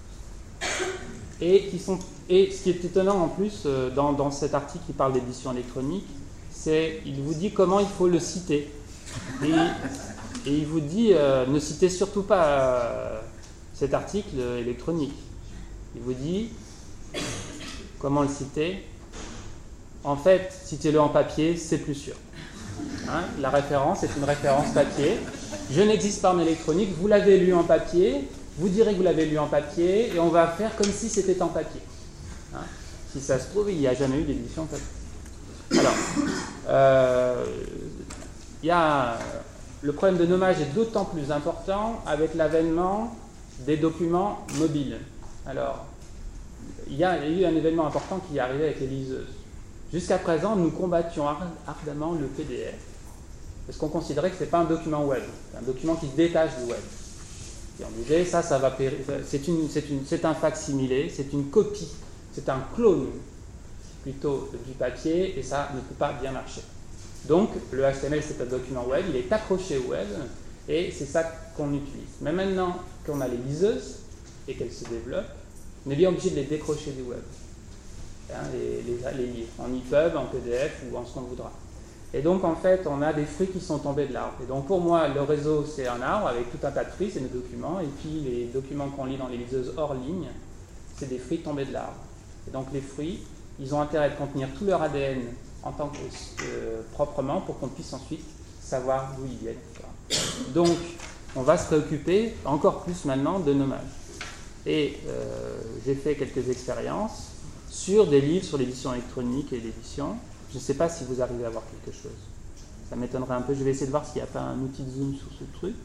Et, qui sont, et ce qui est étonnant en plus, euh, dans, dans cet article qui parle d'édition électronique, c'est qu'il vous dit comment il faut le citer. Et, et il vous dit, euh, ne citez surtout pas euh, cet article électronique. Il vous dit, comment le citer? En fait, citez-le en papier, c'est plus sûr. Hein, la référence est une référence papier. Je n'existe pas en électronique, vous l'avez lu en papier, vous direz que vous l'avez lu en papier, et on va faire comme si c'était en papier. Hein, si ça se trouve, il n'y a jamais eu d'édition en papier. Alors, euh, y a, le problème de nommage est d'autant plus important avec l'avènement des documents mobiles. Alors, il y, y a eu un événement important qui est arrivé avec les liseuses. Jusqu'à présent, nous combattions ardemment le P D F, parce qu'on considérait que ce n'est pas un document web, c'est un document qui se détache du web. Et on disait, ça, ça va périr, c'est, une, c'est, une, c'est un facsimilé, c'est une copie, c'est un clone plutôt du papier, et ça ne peut pas bien marcher. Donc, le H T M L, c'est un document web, il est accroché au web, et c'est ça qu'on utilise. Mais maintenant qu'on a les liseuses, et qu'elles se développent, on est bien obligé de les décrocher du web. Hein, les, les, les livres, en E P U B, en P D F, ou en ce qu'on voudra. Et donc, en fait, on a des fruits qui sont tombés de l'arbre. Et donc, pour moi, le réseau, c'est un arbre avec tout un tas de fruits, c'est nos documents, et puis les documents qu'on lit dans les liseuses hors ligne, c'est des fruits tombés de l'arbre. Et donc, les fruits, ils ont intérêt de contenir tout leur A D N en tant que euh, proprement pour qu'on puisse ensuite savoir d'où ils viennent. Donc, on va se préoccuper encore plus maintenant de nommage. Et euh, j'ai fait quelques expériences sur des livres sur l'édition électronique et l'édition. Je ne sais pas si vous arrivez à voir quelque chose. Ça m'étonnerait un peu. Je vais essayer de voir s'il n'y a pas un outil de zoom sur ce truc.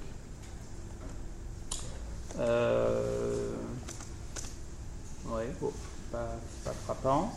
Euh... Ouais, bon, pas, pas frappant.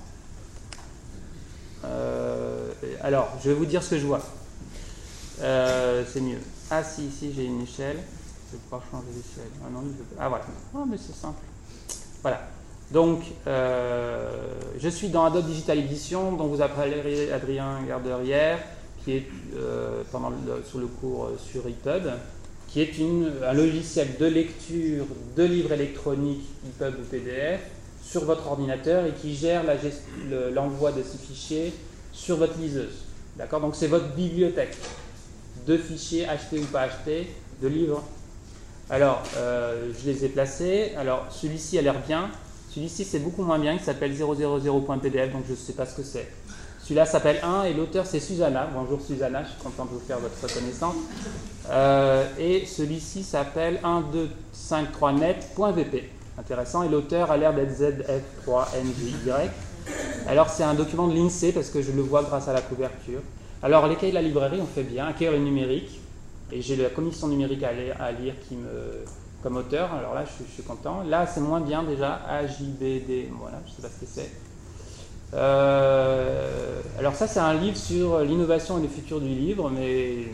Euh, alors, je vais vous dire ce que je vois. Euh, c'est mieux. Ah si, ici j'ai une échelle. Je vais pouvoir changer d'échelle. Ah non, je veux... ah voilà. Ah mais c'est simple. Voilà. Donc, euh, je suis dans Adobe Digital Edition, dont vous appellerez Adrien Gardeur hier, qui est euh, pendant le, sur le cours sur E P U B, qui est une, un logiciel de lecture de livres électroniques E P U B ou P D F sur votre ordinateur et qui gère la gest- le, l'envoi de ces fichiers sur votre liseuse. D'accord ? Donc c'est votre bibliothèque de fichiers achetés ou pas achetés, de livres. Alors, euh, je les ai placés. Alors, celui-ci a l'air bien. Celui-ci, c'est beaucoup moins bien. Il s'appelle zéro zéro zéro point p d f, donc je ne sais pas ce que c'est. Celui-là s'appelle un et l'auteur c'est Susanna. Bonjour Susanna, je suis content de vous faire votre connaissance. Euh, et celui-ci s'appelle un deux cinq trois net point v p. Intéressant. Et l'auteur a l'air d'être Z F trois N J Y. Alors c'est un document de l'INSEE parce que je le vois grâce à la couverture. Alors les cahiers de la librairie on fait bien, un cahier numérique. Et j'ai la commission numérique à lire, à lire qui me, comme auteur. Alors là je, je suis content. Là c'est moins bien déjà. A J B D. Voilà, je ne sais pas ce que c'est. Euh, alors ça c'est un livre sur l'innovation et le futur du livre, mais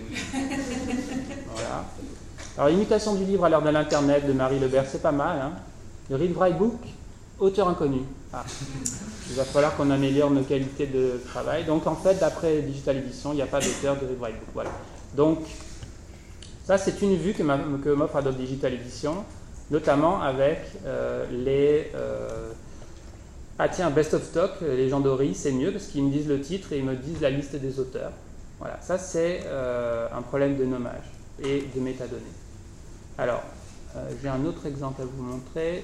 voilà. Alors l'imitation du livre à l'heure de l'internet de Marie Lebert, c'est pas mal. Hein. Le Read Write Book, auteur inconnu. Ah. Il va falloir qu'on améliore nos qualités de travail. Donc en fait, d'après Digital Edition, il n'y a pas d'auteur de Read Write Book. Voilà. Donc ça c'est une vue que m'offre Adobe Digital Edition, notamment avec euh, les euh, ah tiens, Best of Stock, les gens d'Ori, c'est mieux parce qu'ils me disent le titre et ils me disent la liste des auteurs. Voilà, ça c'est euh, un problème de nommage et de métadonnées. Alors, euh, j'ai un autre exemple à vous montrer.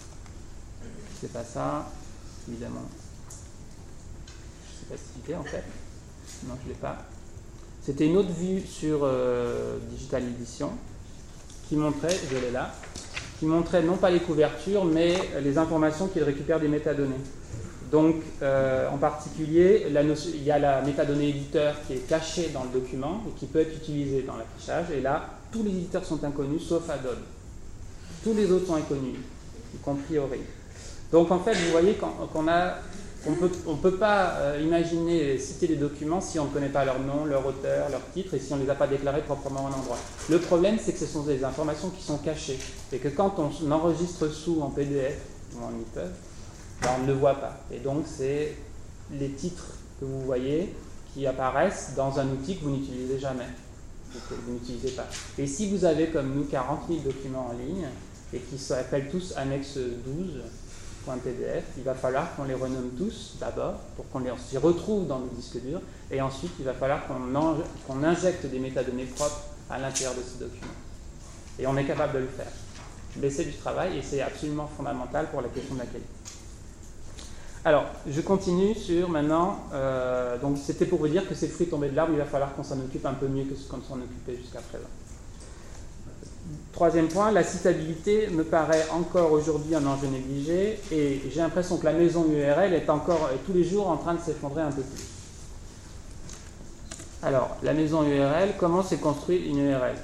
C'est pas ça, évidemment. Je sais pas si je l'ai en fait. Non, je ne l'ai pas. C'était une autre vue sur euh, Digital Edition qui montrait, je l'ai là, qui montrait non pas les couvertures, mais les informations qu'il récupère des métadonnées. Donc, euh, en particulier, la notion, il y a la métadonnée éditeur qui est cachée dans le document et qui peut être utilisée dans l'affichage. Et là, tous les éditeurs sont inconnus, sauf Adobe. Tous les autres sont inconnus, y compris Ori. Donc, en fait, vous voyez qu'on, qu'on a, on peut, on peut pas euh, imaginer citer des documents si on ne connaît pas leur nom, leur auteur, leur titre, et si on ne les a pas déclarés proprement en endroit. Le problème, c'est que ce sont des informations qui sont cachées, et que quand on enregistre sous en P D F ou en EPUB, ben on ne le voit pas. Et donc, c'est les titres que vous voyez qui apparaissent dans un outil que vous n'utilisez jamais, ou que vous n'utilisez pas. Et si vous avez, comme nous, quarante mille documents en ligne, et qui s'appellent tous annexe douze, P D F, il va falloir qu'on les renomme tous d'abord pour qu'on les s'y retrouve dans le disque dur et ensuite il va falloir qu'on, en, qu'on injecte des métadonnées propres à l'intérieur de ces documents. Et on est capable de le faire. Mais c'est du travail et c'est absolument fondamental pour la question de la qualité. Alors, je continue sur maintenant, euh, donc c'était pour vous dire que ces fruits tombés de l'arbre, il va falloir qu'on s'en occupe un peu mieux que ce qu'on s'en occupait jusqu'à présent. Troisième point, la citabilité me paraît encore aujourd'hui un enjeu négligé et j'ai l'impression que la maison U R L est encore tous les jours en train de s'effondrer un peu plus. Alors, la maison U R L, comment s'est construite une U R L?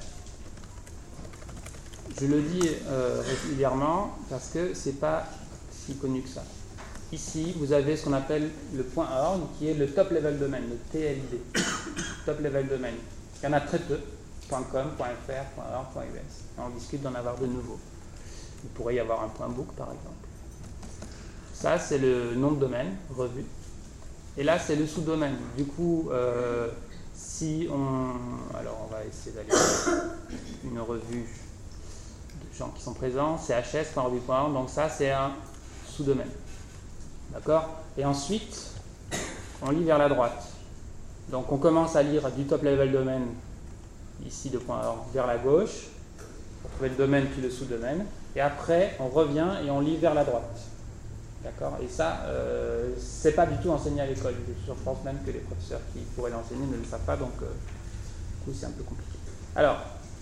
Je le dis euh, régulièrement parce que c'est pas si connu que ça. Ici, vous avez ce qu'on appelle le .org qui est le top level domain, le T L D, top level domain. Il y en a très peu. .com, .fr, .org, .us. On discute d'en avoir de nouveaux. Il pourrait y avoir un .book par exemple. Ça, c'est le nom de domaine, revue. Et là, c'est le sous-domaine. Du coup, euh, si on... Alors, on va essayer d'aller voir une revue de gens qui sont présents. C H S point revue point org. Donc ça, c'est un sous-domaine. D'accord? Et ensuite, on lit vers la droite. Donc, on commence à lire du top level domain ici de .org vers la gauche, pour trouver le domaine puis le sous-domaine, et après on revient et on lit vers la droite. D'accord? Et ça, euh, c'est pas du tout enseigné à l'école. Je pense même que les professeurs qui pourraient l'enseigner ne le savent pas, donc euh, du coup c'est un peu compliqué. Alors,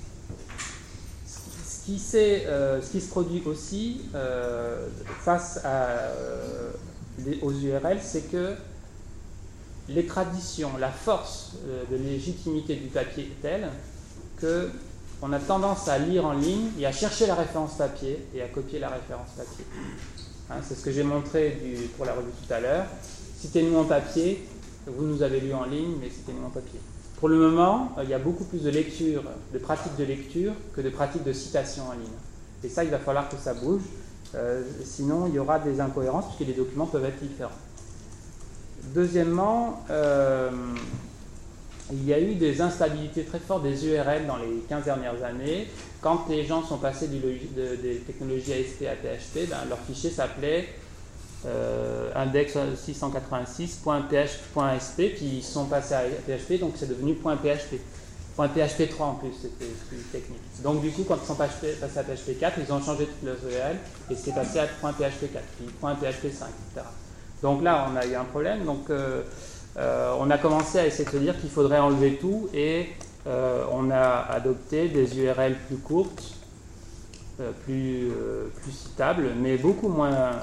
ce qui, euh, ce qui se produit aussi euh, face à, euh, les, aux U R L, c'est que les traditions, la force de légitimité du papier est telle qu'on a tendance à lire en ligne et à chercher la référence papier et à copier la référence papier. Hein, c'est ce que j'ai montré du, pour la revue tout à l'heure. Citez-nous en papier, vous nous avez lu en ligne, mais citez-nous en papier. Pour le moment, il y a beaucoup plus de lecture, de pratiques de lecture que de pratiques de citation en ligne. Et ça, il va falloir que ça bouge, euh, sinon il y aura des incohérences puisque les documents peuvent être différents. Deuxièmement, euh, il y a eu des instabilités très fortes des U R L dans les quinze dernières années. Quand les gens sont passés du logis, de, des technologies A S P à P H P, ben, leur fichier s'appelait euh, index six cent quatre-vingt-six point P H P, puis ils sont passés à P H P, donc c'est devenu .php. .P H P trois en plus, c'était plus technique. Donc du coup, quand ils sont passés à P H P quatre, ils ont changé toutes leurs U R L et c'est passé à .P H P quatre, puis .P H P cinq, et cetera. Donc là, on a eu un problème. Donc, euh, euh, on a commencé à essayer de se dire qu'il faudrait enlever tout et euh, on a adopté des U R L plus courtes, euh, plus, euh, plus citables, mais beaucoup moins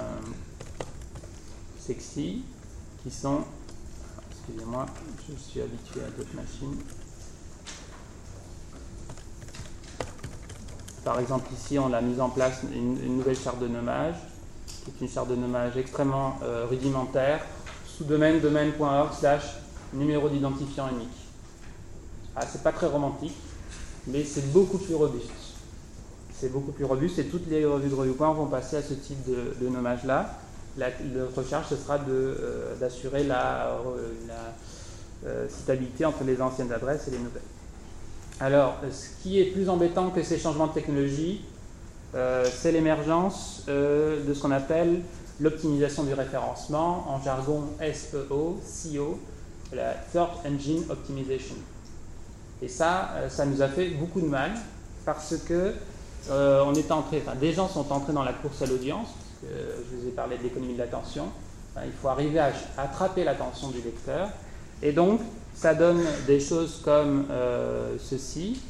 sexy, qui sont, excusez-moi, je suis habitué à d'autres machines. Par exemple, ici, on a mis en place une, une nouvelle charte de nommage, qui est une charte de nommage extrêmement euh, rudimentaire, sous-domaine domaine.org slash numéro d'identifiant unique. Ah, c'est pas très romantique, mais c'est beaucoup plus robuste. C'est beaucoup plus robuste et toutes les revues de ReviewPoint vont passer à ce type de, de nommage-là. La, notre charge, ce sera euh, d'assurer la, euh, la euh, citabilité entre les anciennes adresses et les nouvelles. Alors, ce qui est plus embêtant que ces changements de technologie, euh, c'est l'émergence euh, de ce qu'on appelle l'optimisation du référencement, en jargon S E O, C O, la Search Engine Optimization. Et ça, ça nous a fait beaucoup de mal parce que euh, on est entré, enfin, des gens sont entrés dans la course à l'audience, parce que je vous ai parlé de l'économie de l'attention. Enfin, il faut arriver à attraper l'attention du lecteur. Et donc, ça donne des choses comme euh, ceci,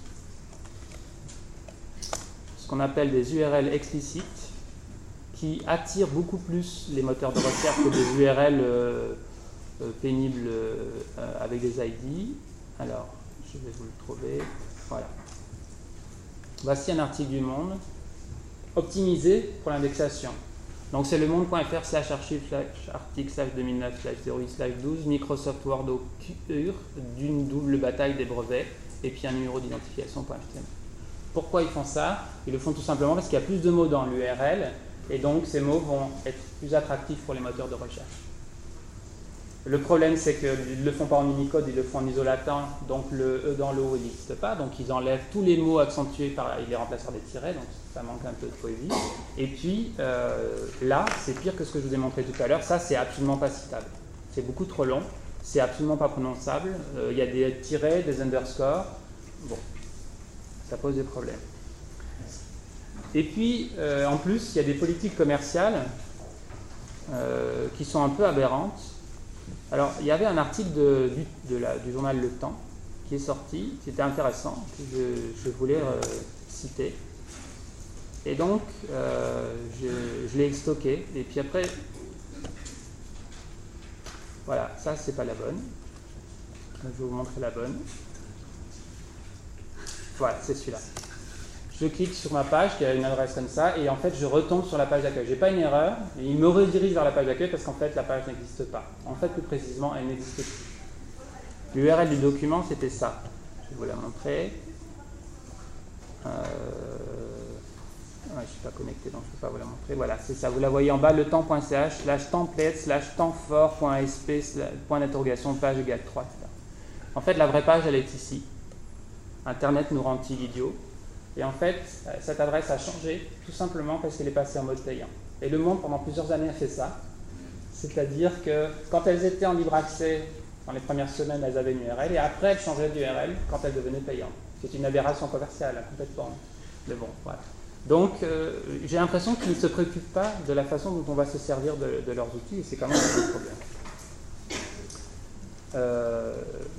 ce qu'on appelle des U R L explicites, qui attirent beaucoup plus les moteurs de recherche que des U R L euh, euh, pénibles euh, avec des I D. Alors, je vais vous le trouver. Voilà. Voici un article du Monde, optimisé pour l'indexation. Donc c'est le monde.fr slash archive slash article slash deux mille neuf slash zéro huit slash douze Microsoft Word au cœur d'une double bataille des brevets et puis un numéro d'identification.html. Pourquoi ils font ça? Ils le font tout simplement parce qu'il y a plus de mots dans l'U R L et donc ces mots vont être plus attractifs pour les moteurs de recherche. Le problème, c'est qu'ils ne le font pas en Unicode, ils le font en isolatant, donc le E dans le haut, il n'existe pas, donc ils enlèvent tous les mots accentués, par, ils les remplacent par des tirets, donc ça manque un peu de poésie. Et puis euh, là, c'est pire que ce que je vous ai montré tout à l'heure, ça c'est absolument pas citable. C'est beaucoup trop long, c'est absolument pas prononçable, euh, il y a des tirets, des underscores, bon, ça pose des problèmes. Et puis, euh, en plus, il y a des politiques commerciales euh, qui sont un peu aberrantes. Alors, il y avait un article de, du, de la, du journal Le Temps qui est sorti, qui était intéressant, que je, je voulais euh, citer. Et donc, euh, je, je l'ai stocké. Et puis après, voilà, ça, c'est pas la bonne. Je vais vous montrer la bonne. Voilà, c'est celui-là. Je clique sur ma page qui a une adresse comme ça et en fait je retombe sur la page d'accueil. Je n'ai pas une erreur, et il me redirige vers la page d'accueil parce qu'en fait la page n'existe pas. En fait, plus précisément, elle n'existe plus. L'U R L du document, c'était ça. Je vais vous la montrer. Euh... Ouais, je ne suis pas connecté donc je ne peux pas vous la montrer. Voilà, c'est ça. Vous la voyez en bas, letemps.ch slash template slash tempsfort.sp point d'interrogation page égale trois, et cetera. En fait, la vraie page, elle est ici. Internet nous rend-il idiots? Et en fait, cette adresse a changé tout simplement parce qu'elle est passée en mode payant. Et Le Monde, pendant plusieurs années, a fait ça. C'est-à-dire que quand elles étaient en libre accès, dans les premières semaines, elles avaient une U R L, et après, elles changeaient d'U R L quand elles devenaient payantes. C'est une aberration commerciale, complètement. Mais bon, voilà. Donc, euh, j'ai l'impression qu'ils ne se préoccupent pas de la façon dont on va se servir de, de leurs outils, et c'est quand même un gros problème. Euh...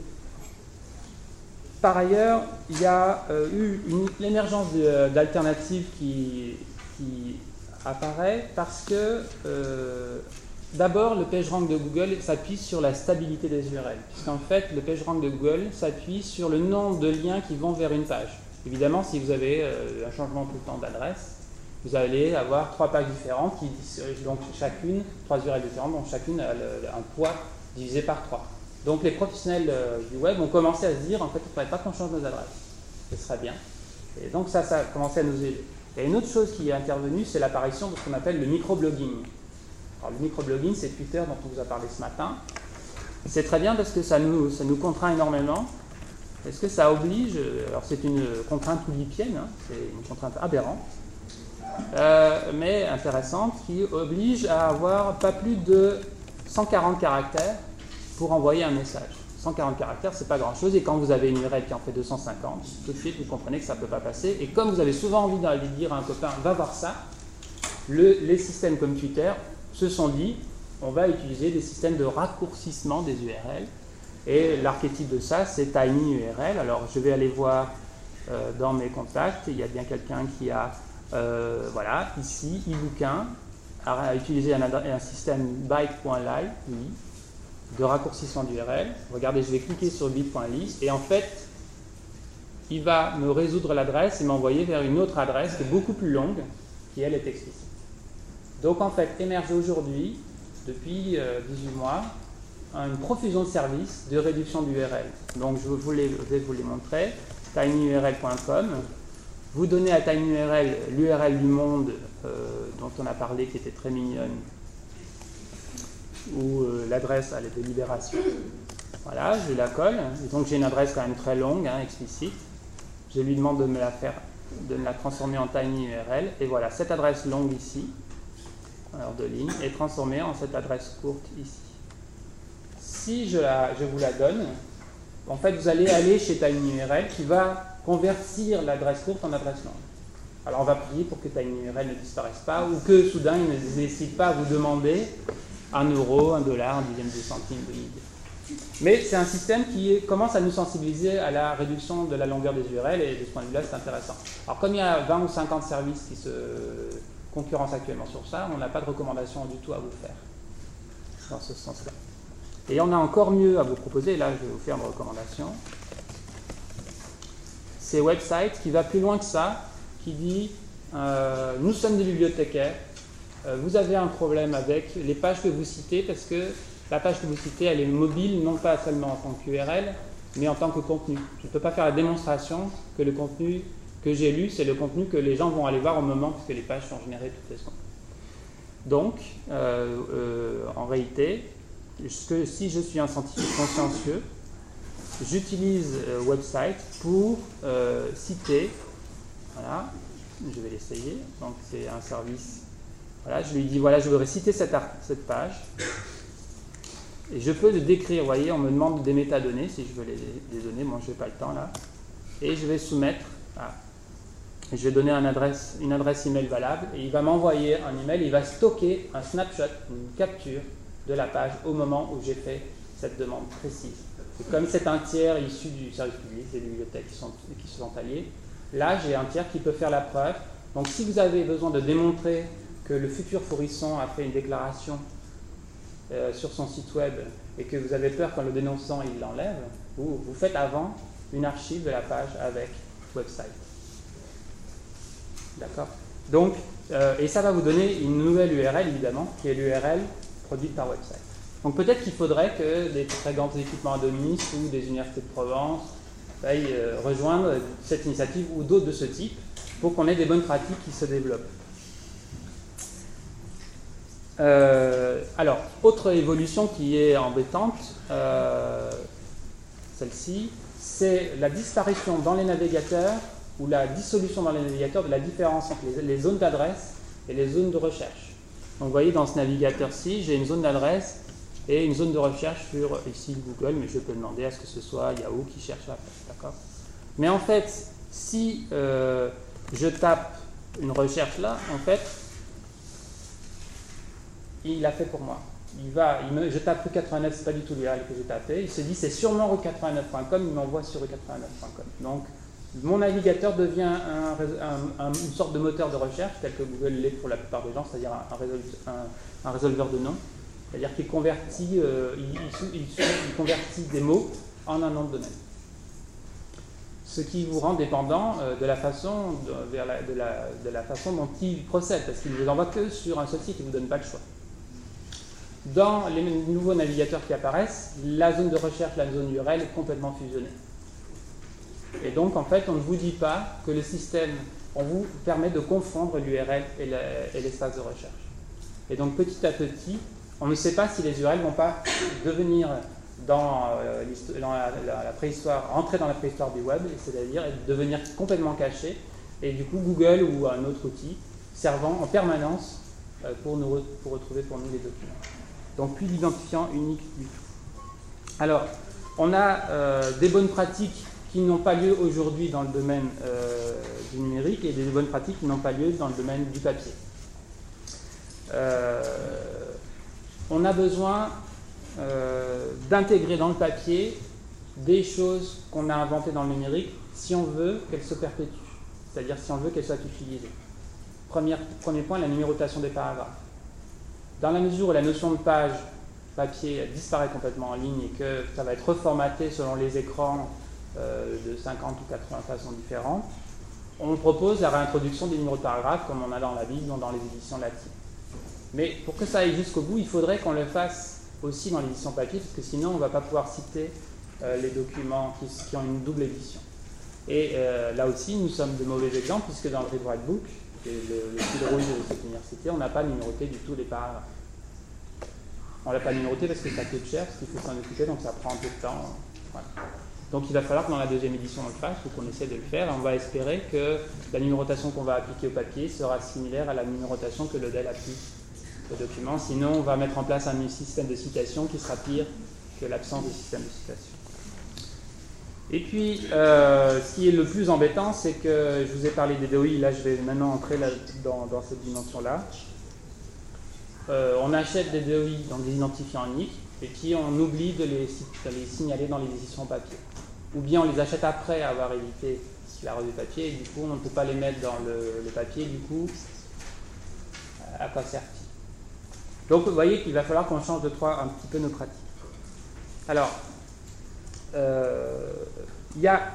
Par ailleurs, il y a euh, eu l'émergence d'alternatives qui, qui apparaît parce que euh, d'abord le PageRank de Google s'appuie sur la stabilité des U R L, puisqu'en fait le PageRank de Google s'appuie sur le nombre de liens qui vont vers une page. Évidemment, si vous avez euh, un changement tout le temps d'adresse, vous allez avoir trois pages différentes, qui, donc chacune, trois U R L différentes, donc chacune a le, un poids divisé par trois. Donc les professionnels euh, du web ont commencé à se dire, en fait, il ne faudrait pas qu'on change nos adresses. Ce serait bien. Et donc ça, ça a commencé à nous aider. Et une autre chose qui est intervenue, c'est l'apparition de ce qu'on appelle le microblogging. Alors le microblogging, c'est Twitter dont on vous a parlé ce matin. C'est très bien parce que ça nous, ça nous contraint énormément. Est-ce que ça oblige, alors c'est une contrainte oulipienne, hein, c'est une contrainte aberrante, euh, mais intéressante, qui oblige à avoir pas plus de cent quarante caractères pour envoyer un message. cent quarante caractères, c'est pas grand-chose, et quand vous avez une U R L qui en fait deux cent cinquante, tout de suite vous comprenez que ça ne peut pas passer, et comme vous avez souvent envie d'aller dire à un copain, va voir ça, le, les systèmes comme Twitter se sont dit, on va utiliser des systèmes de raccourcissement des U R L. Et l'archétype de ça, c'est TinyURL. Alors, je vais aller voir euh, dans mes contacts. Il y a bien quelqu'un qui a, euh, voilà, ici, eBookin, a utilisé un, un système byte.ly, oui, de raccourcissement d'U R L. Regardez, je vais cliquer sur bit.list et en fait, il va me résoudre l'adresse et m'envoyer vers une autre adresse qui est beaucoup plus longue, qui elle est explicite. Donc en fait, émerge aujourd'hui, depuis euh, dix-huit mois, une profusion de services de réduction d'U R L. Donc je, vous les, je vais vous les montrer. tinyurl point com. Vous donnez à tinyurl l'U R L du monde euh, dont on a parlé, qui était très mignonne, ou euh, l'adresse à la délibération. Voilà, je la colle. Et donc j'ai une adresse quand même très longue, hein, explicite. Je lui demande de me la faire, de me la transformer en tinyurl. Et voilà, cette adresse longue ici, alors de ligne, est transformée en cette adresse courte ici. Si je, la, je vous la donne, en fait, vous allez aller chez tinyurl qui va convertir l'adresse courte en adresse longue. Alors, on va prier pour que tinyurl ne disparaisse pas ou que soudain, il ne décide pas à vous demander un euro, un dollar, un dixième de centime de mille. Mais c'est un système qui est, commence à nous sensibiliser à la réduction de la longueur des U R L et de ce point de vue-là, c'est intéressant. Alors, comme il y a vingt ou cinquante services qui se concurrencent actuellement sur ça, on n'a pas de recommandation du tout à vous faire dans ce sens-là. Et on a encore mieux à vous proposer, là je vais vous faire une recommandation. C'est Website qui va plus loin que ça, qui dit euh, nous sommes des bibliothécaires, euh, vous avez un problème avec les pages que vous citez parce que la page que vous citez elle est mobile non pas seulement en tant qu'U R L mais en tant que contenu. Je ne peux pas faire la démonstration que le contenu que j'ai lu c'est le contenu que les gens vont aller voir au moment puisque les pages sont générées toutes les secondes. Donc euh, euh, en réalité, que si je suis un scientifique consciencieux, j'utilise euh, Website pour euh, citer, voilà, je vais l'essayer, donc c'est un service, voilà, je lui dis, voilà, je voudrais citer cette, cette page, et je peux le décrire, vous voyez, on me demande des métadonnées, si je veux les, les donner, moi je n'ai pas le temps là, et je vais soumettre, ah, je vais donner une adresse, une adresse email valable, et il va m'envoyer un email, il va stocker un snapshot, une capture, de la page au moment où j'ai fait cette demande précise. Et comme c'est un tiers issu du service public, des bibliothèques qui sont, qui sont alliées, là j'ai un tiers qui peut faire la preuve. Donc si vous avez besoin de démontrer que le futur Fourisson a fait une déclaration euh, sur son site web et que vous avez peur qu'en le dénonçant il l'enlève, vous, vous faites avant une archive de la page avec Website. D'accord ? Donc, euh, et ça va vous donner une nouvelle U R L évidemment, qui est l'U R L produite par Website. Donc peut-être qu'il faudrait que des très grands équipements Adonis ou des universités de Provence aillent euh, rejoindre cette initiative ou d'autres de ce type pour qu'on ait des bonnes pratiques qui se développent. Euh, alors, autre évolution qui est embêtante, euh, celle-ci, c'est la disparition dans les navigateurs ou la dissolution dans les navigateurs de la différence entre les, les zones d'adresse et les zones de recherche. Donc vous voyez dans ce navigateur-ci, j'ai une zone d'adresse et une zone de recherche sur ici Google, mais je peux demander à ce que ce soit Yahoo qui cherche la page, d'accord ? Mais en fait, si euh, je tape une recherche là, en fait, il l'a fait pour moi. Il va, il me, je tape rue quatre-vingt-neuf, c'est pas du tout l'U R L que j'ai tapé. Il se dit c'est sûrement rue quatre-vingt-neuf point com, il m'envoie sur rue quatre-vingt-neuf point com. Donc mon navigateur devient un, un, un, une sorte de moteur de recherche, tel que Google l'est pour la plupart des gens, c'est-à-dire un, un, résol, un, un résolveur de noms. C'est-à-dire qu'il convertit, euh, il, il, il, il convertit des mots en un nom de domaine. Ce qui vous rend dépendant euh, de, la façon, de, vers la, de, la, de la façon dont il procède, parce qu'il ne vous envoie que sur un seul site et ne vous donne pas le choix. Dans les nouveaux navigateurs qui apparaissent, la zone de recherche, la zone U R L est complètement fusionnée. Et donc, en fait, on ne vous dit pas que le système, on vous permet de confondre l'U R L et l'espace de recherche. Et donc, petit à petit, on ne sait pas si les U R L ne vont pas devenir, dans, euh, dans la, la, la préhistoire, rentrer dans la préhistoire du web, c'est-à-dire devenir complètement cachés, et du coup, Google ou un autre outil servant en permanence euh, pour, nous, pour retrouver pour nous les documents. Donc, plus d'identifiant unique du tout. Alors, on a euh, des bonnes pratiques qui n'ont pas lieu aujourd'hui dans le domaine euh, du numérique et des bonnes pratiques qui n'ont pas lieu dans le domaine du papier. Euh, on a besoin euh, d'intégrer dans le papier des choses qu'on a inventées dans le numérique si on veut qu'elles se perpétuent, c'est-à-dire si on veut qu'elles soient utilisées. Premier, premier point, la numérotation des paragraphes. Dans la mesure où la notion de page papier disparaît complètement en ligne et que ça va être reformaté selon les écrans euh, de cinquante ou quatre-vingts façons différentes, on propose la réintroduction des numéros de paragraphes comme on a dans la Bible ou dans les éditions latines. Mais pour que ça aille jusqu'au bout, il faudrait qu'on le fasse aussi dans l'édition papier, parce que sinon on ne va pas pouvoir citer euh, les documents qui, qui ont une double édition. Et euh, là aussi, nous sommes de mauvais exemples, puisque dans le Read Write Book, qui est le, le fil rouge de cette université, on n'a pas numéroté du tout les paragraphes. On ne l'a pas numéroté parce que ça coûte cher, parce qu'il faut s'en occuper, donc ça prend un peu de temps. Voilà. Donc il va falloir que dans la deuxième édition on le fasse, ou qu'on essaie de le faire, et on va espérer que la numérotation qu'on va appliquer au papier sera similaire à la numérotation que le D E L applique au document. Sinon, on va mettre en place un système de citation qui sera pire que l'absence de système de citation. Et puis, euh, ce qui est le plus embêtant, c'est que je vous ai parlé des D O I, là je vais maintenant entrer là, dans, dans cette dimension-là. Euh, on achète des D O I, donc des identifiants uniques, et puis on oublie de les, de les signaler dans les éditions papier. Ou bien on les achète après avoir évité la revue papier, et du coup on ne peut pas les mettre dans le, le papier, du coup, à quoi sert-il? Donc vous voyez qu'il va falloir qu'on change de trois un petit peu nos pratiques. Alors, euh, il y a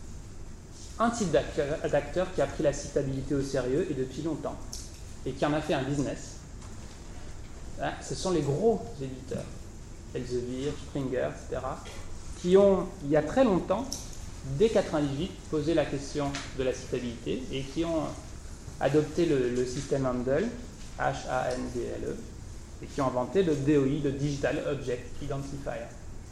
un type d'acteur qui a pris la citabilité au sérieux et depuis longtemps, et qui en a fait un business. Hein, ce sont les gros éditeurs, Elsevier, Springer, et cetera, qui ont, il y a très longtemps, dès mille neuf cent quatre-vingt-dix-huit, posé la question de la citabilité et qui ont adopté le, le système Handle, H A N D L E, et qui ont inventé le D O I, le Digital Object Identifier.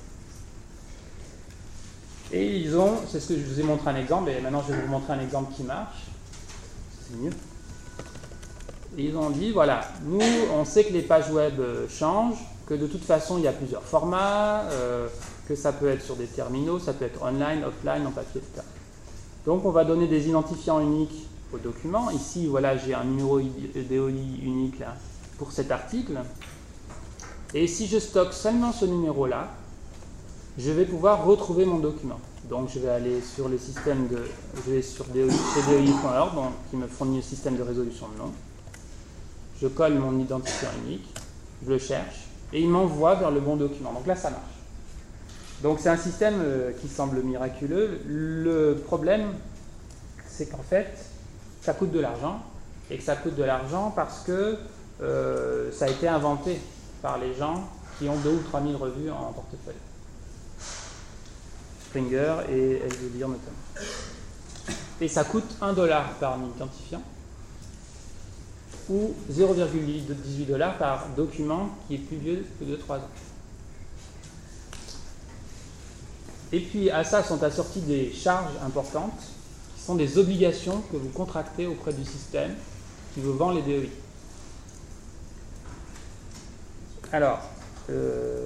Et ils ont, c'est ce que je vous ai montré un exemple, et maintenant je vais vous montrer un exemple qui marche. C'est mieux. Et ils ont dit, voilà, nous, on sait que les pages web changent, que de toute façon, il y a plusieurs formats, euh, que ça peut être sur des terminaux, ça peut être online, offline, en papier, et cetera. Donc, on va donner des identifiants uniques aux documents. Ici, voilà, j'ai un numéro D O I unique là, pour cet article. Et si je stocke seulement ce numéro-là, je vais pouvoir retrouver mon document. Donc, je vais aller sur le système de... Je vais sur D O I, chez D O I point org, qui me fournit le système de résolution de nom. Je colle mon identifiant unique, je le cherche, et il m'envoie vers le bon document. Donc là, ça marche. Donc c'est un système euh, qui semble miraculeux. Le problème, c'est qu'en fait, ça coûte de l'argent, et que ça coûte de l'argent parce que euh, ça a été inventé par les gens qui ont deux ou trois mille revues en portefeuille. Springer et Elsevier notamment. Et ça coûte un dollar par identifiant, ou zéro virgule dix-huit dollars par document qui est plus vieux que de trois ans. Et puis à ça sont assorties des charges importantes, qui sont des obligations que vous contractez auprès du système qui vous vend les D O I. Alors, euh,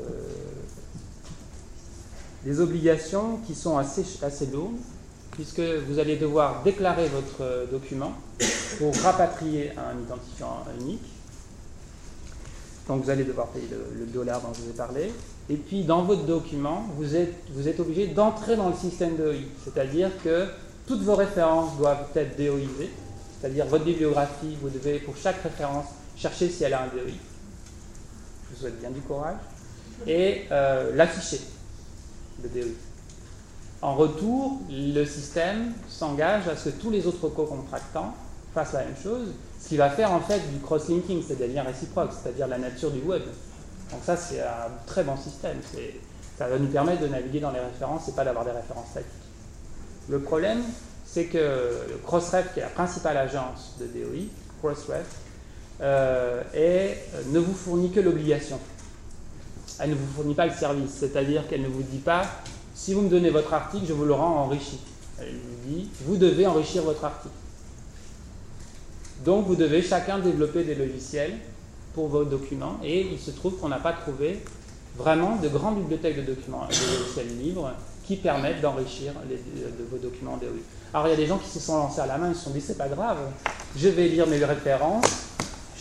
des obligations qui sont assez, assez lourdes, puisque vous allez devoir déclarer votre document pour rapatrier un identifiant unique. Donc vous allez devoir payer le, le dollar dont je vous ai parlé. Et puis dans votre document, vous êtes, vous êtes obligé d'entrer dans le système D O I. C'est-à-dire que toutes vos références doivent être D O Isées. C'est-à-dire votre bibliographie, vous devez pour chaque référence chercher si elle a un D O I. Je vous souhaite bien du courage. Et euh, l'afficher, le D O I. En retour, le système s'engage à ce que tous les autres co-contractants fassent la même chose, ce qui va faire en fait du cross-linking, c'est des liens réciproques, c'est-à-dire la nature du web. Donc ça, c'est un très bon système. Ça va nous permettre de naviguer dans les références et pas d'avoir des références statiques. Le problème, c'est que Crossref, qui est la principale agence de D O I, Crossref, euh, est, ne vous fournit que l'obligation. Elle ne vous fournit pas le service, c'est-à-dire qu'elle ne vous dit pas « si vous me donnez votre article, je vous le rends enrichi ». Elle vous dit « vous devez enrichir votre article ». Donc vous devez chacun développer des logiciels pour vos documents, et il se trouve qu'on n'a pas trouvé vraiment de grandes bibliothèques de documents, de logiciels libres qui permettent d'enrichir les, de vos documents D O I. Alors il y a des gens qui se sont lancés à la main, ils se sont dit c'est pas grave, je vais lire mes références,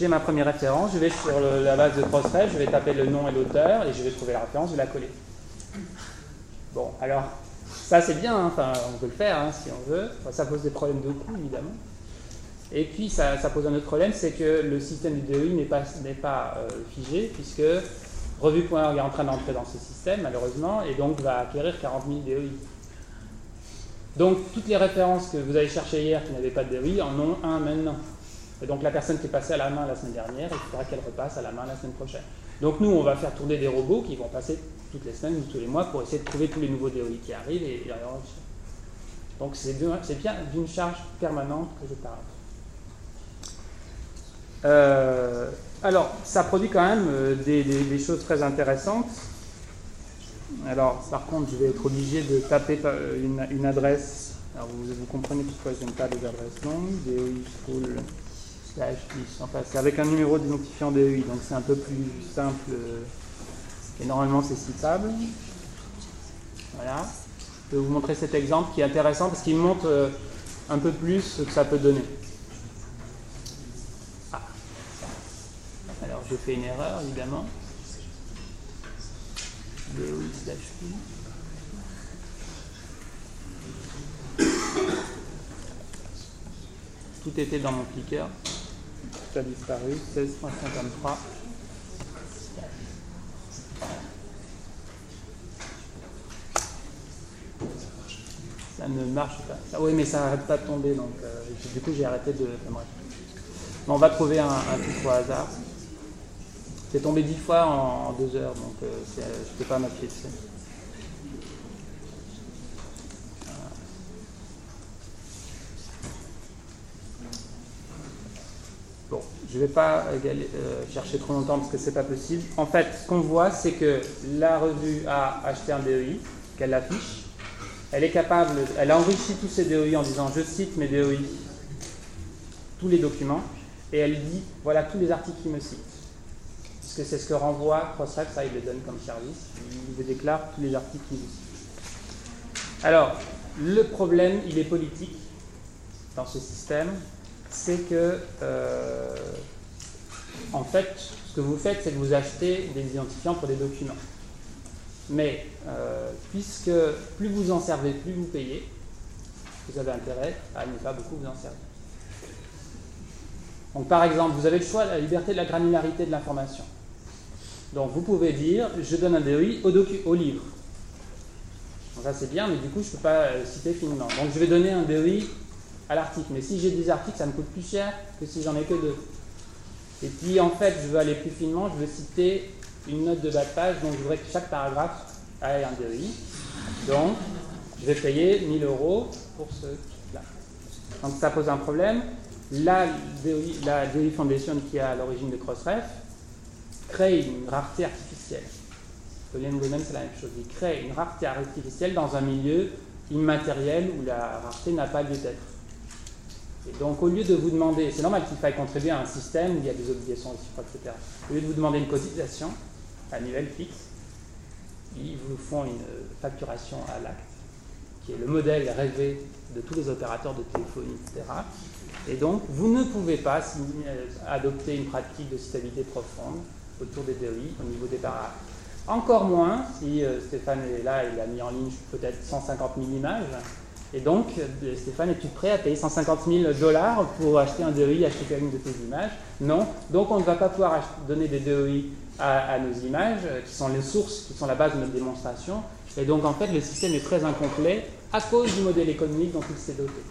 j'ai ma première référence, je vais sur le, la base de Crossref, je vais taper le nom et l'auteur, et je vais trouver la référence, je vais la coller. Bon, alors, ça c'est bien, hein, enfin, on peut le faire hein, si on veut. Enfin, ça pose des problèmes de coût, évidemment. Et puis, ça, ça pose un autre problème, c'est que le système du D O I n'est pas, n'est pas euh, figé, puisque revue point org est en train d'entrer dans ce système, malheureusement, et donc va acquérir quarante mille D O I. Donc, toutes les références que vous avez cherchées hier qui n'avaient pas de D O I en ont un maintenant. Et donc, la personne qui est passée à la main la semaine dernière, il faudra qu'elle repasse à la main la semaine prochaine. Donc, nous, on va faire tourner des robots qui vont passer toutes les semaines ou tous les mois pour essayer de trouver tous les nouveaux D O I qui arrivent et, et enrichir. Donc, c'est bien d'une charge permanente que je parle. Euh, alors, ça produit quand même euh, des, des, des choses très intéressantes. Alors, par contre, je vais être obligé de taper une, une adresse. Alors, vous, vous comprenez pourquoi je n'aime pas les adresses longues. D O I school slash dix. Enfin, c'est avec un numéro d'identifiant D O I, donc c'est un peu plus simple. Et normalement, c'est citable. Voilà. Je vais vous montrer cet exemple qui est intéressant parce qu'il montre euh, un peu plus ce que ça peut donner. Alors, j'ai fait une erreur, évidemment. D O I slash P. Tout était dans mon clicker. Tout a disparu. seize point cinquante-trois. Ça ne marche pas. Ça, oui, mais ça n'arrête pas de tomber. Donc, euh, du coup, j'ai arrêté de... Enfin, bref. Bon, on va trouver un, un truc au hasard. C'est tombé dix fois en, en deux heures, donc euh, je ne peux pas m'appuyer dessus. Bon, je ne vais pas euh, chercher trop longtemps parce que ce n'est pas possible. En fait, ce qu'on voit, c'est que la revue a acheté un D O I, qu'elle affiche. Elle est capable, elle a enrichi tous ses D O I en disant « je cite mes D O I », tous les documents, et elle dit « voilà tous les articles qui me citent ». Parce que c'est ce que renvoie Crossref, ça il le donne comme service, il vous déclare tous les articles qui vous citent. Alors, le problème, il est politique dans ce système, c'est que, euh, en fait, ce que vous faites, c'est que vous achetez des identifiants pour des documents. Mais, euh, puisque plus vous en servez, plus vous payez, vous avez intérêt à ne pas beaucoup vous en servir. Donc, par exemple, vous avez le choix de la liberté de la granularité de l'information. Donc, vous pouvez dire, je donne un D O I au, au livre. Donc, ça, c'est bien, mais du coup, je ne peux pas euh, citer finement. Donc, je vais donner un D O I à l'article. Mais si j'ai des articles, ça me coûte plus cher que si j'en ai que deux. Et puis, en fait, je veux aller plus finement, je veux citer une note de bas de page, donc je voudrais que chaque paragraphe ait un D O I. Donc, je vais payer mille euros pour ce truc-là. Donc, ça pose un problème. La D O I, la D O I Foundation qui est à l'origine de Crossref crée une rareté artificielle. Le Lien-Goleman, c'est la même chose. Il crée une rareté artificielle dans un milieu immatériel où la rareté n'a pas lieu d'être. Et donc, au lieu de vous demander, c'est normal qu'il faille contribuer à un système où il y a des obligations réciproques, et cetera. Au lieu de vous demander une cotisation annuelle fixe, ils vous font une facturation à l'acte, qui est le modèle rêvé de tous les opérateurs de téléphonie, et cetera. Et donc, vous ne pouvez pas adopter une pratique de citabilité profonde autour des D O I au niveau des paragraphes. Encore moins, si euh, Stéphane est là, il a mis en ligne peut-être cent cinquante mille images. Et donc, euh, Stéphane, es-tu prêt à payer cent cinquante mille dollars pour acheter un D O I à chacune de tes images? Non. Donc, on ne va pas pouvoir donner des D O I à, à nos images, euh, qui sont les sources, qui sont la base de notre démonstration. Et donc, en fait, le système est très incomplet à cause du modèle économique dont il s'est doté.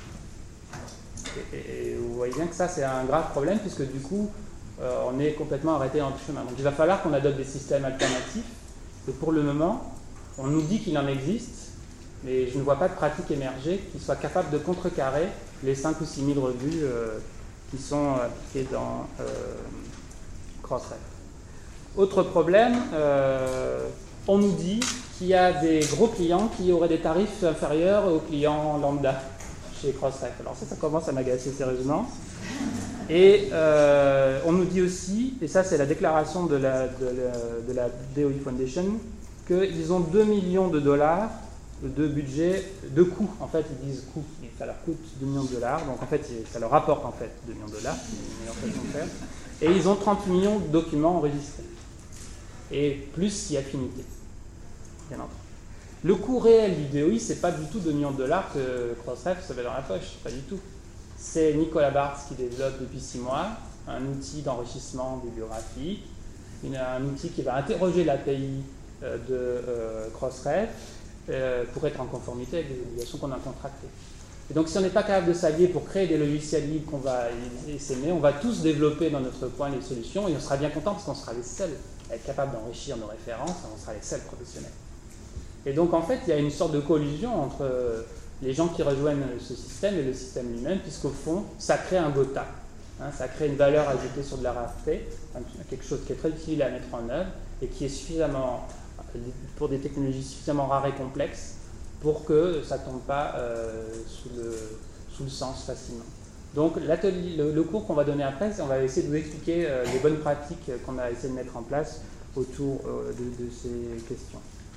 Et, et, et vous voyez bien que ça, c'est un grave problème, puisque du coup, euh, on est complètement arrêté en chemin. Donc, il va falloir qu'on adopte des systèmes alternatifs. Et pour le moment, on nous dit qu'il en existe, mais je ne vois pas de pratique émerger qui soit capable de contrecarrer les cinq ou six mille revues euh, qui sont appliquées dans euh, Crossref. Autre problème, euh, on nous dit qu'il y a des gros clients qui auraient des tarifs inférieurs aux clients lambda chez Crossref. Alors ça, ça commence à m'agacer sérieusement. Et euh, on nous dit aussi, et ça c'est la déclaration de la, de la, de la D O I Foundation, qu'ils ont deux millions de dollars de budget, de coûts. En fait, ils disent coûts, ça leur coûte deux millions de dollars, donc en fait, ça leur rapporte en fait deux millions de dollars, c'est une meilleure façon de faire. Et ils ont trente millions de documents enregistrés. Et plus si affinité. Bien entendu. Le coût réel du D O I, c'est pas du tout deux millions de dollars que Crossref se met dans la poche, pas du tout. C'est Nicolas Barthes qui développe depuis six mois un outil d'enrichissement bibliographique, une, un outil qui va interroger l'A P I euh, de euh, Crossref euh, pour être en conformité avec les obligations qu'on a contractées. Et donc si on n'est pas capable de s'allier pour créer des logiciels libres qu'on va essaimer, on va tous développer dans notre coin les solutions et on sera bien content parce qu'on sera les seuls à être capables d'enrichir nos références, on sera les seuls professionnels. Et donc en fait il y a une sorte de collusion entre les gens qui rejoignent ce système et le système lui-même, puisqu'au fond ça crée un GOTA, hein, ça crée une valeur ajoutée sur de la rareté, quelque chose qui est très difficile à mettre en œuvre et qui est suffisamment, pour des technologies suffisamment rares et complexes, pour que ça ne tombe pas euh, sous, le, sous le sens facilement. Donc le, le cours qu'on va donner après, on va essayer de vous expliquer euh, les bonnes pratiques qu'on a essayé de mettre en place autour euh, de, de ces questions.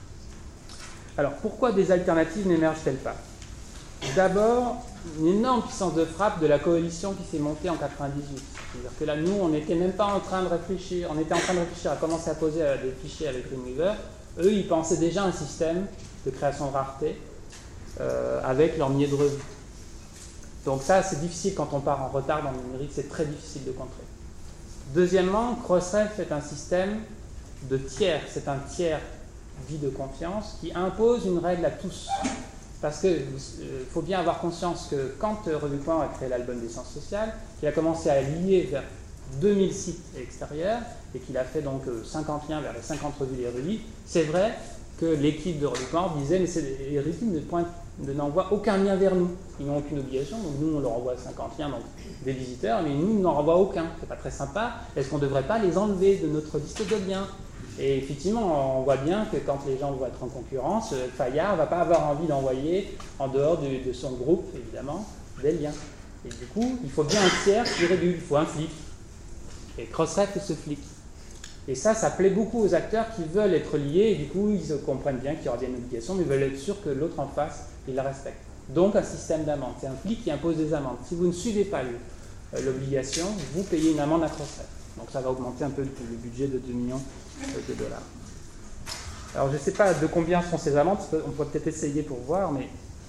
Alors pourquoi des alternatives n'émergent-elles pas? D'abord, une énorme puissance de frappe de la coalition qui s'est montée en quatre-vingt-dix-huit. C'est-à-dire que là, nous, on n'était même pas en train de réfléchir, on était en train de réfléchir à commencer à poser des fichiers avec Dreamweaver. Eux, ils pensaient déjà à un système de création de rareté euh, avec leur niais de revue. Donc ça, c'est difficile quand on part en retard dans le numérique, c'est très difficile de contrer. Deuxièmement, Crossref est un système de tiers, c'est un tiers dit de confiance qui impose une règle à tous. Parce qu'il euh, faut bien avoir conscience que quand euh, RevuePoint a créé l'album des sciences sociales, qu'il a commencé à lier vers deux mille sites extérieurs et qu'il a fait donc euh, cinquante liens vers les cinquante revues érudits, c'est vrai que l'équipe de RevuePoint disait mais les érudits ne, ne n'envoient aucun lien vers nous. Ils n'ont aucune obligation, donc nous on leur envoie cinquante liens, donc des visiteurs, mais nous on n'en renvoie aucun. C'est pas très sympa. Est-ce qu'on ne devrait pas les enlever de notre liste de liens? Et effectivement, on voit bien que quand les gens vont être en concurrence, Fayard ne va pas avoir envie d'envoyer, en dehors de, de son groupe, évidemment, des liens. Et du coup, il faut bien un tiers qui régule, il faut un flic. Et Crossref est ce flic. Et ça, ça plaît beaucoup aux acteurs qui veulent être liés, et du coup, ils comprennent bien qu'il y aura bien une obligation, mais ils veulent être sûrs que l'autre en face, il la respecte. Donc, un système d'amende. C'est un flic qui impose des amendes. Si vous ne suivez pas l'obligation, vous payez une amende à Crossref. Donc, ça va augmenter un peu le budget de deux millions de dollars. Alors je ne sais pas de combien sont ces amendes, on pourrait peut-être essayer pour voir, mais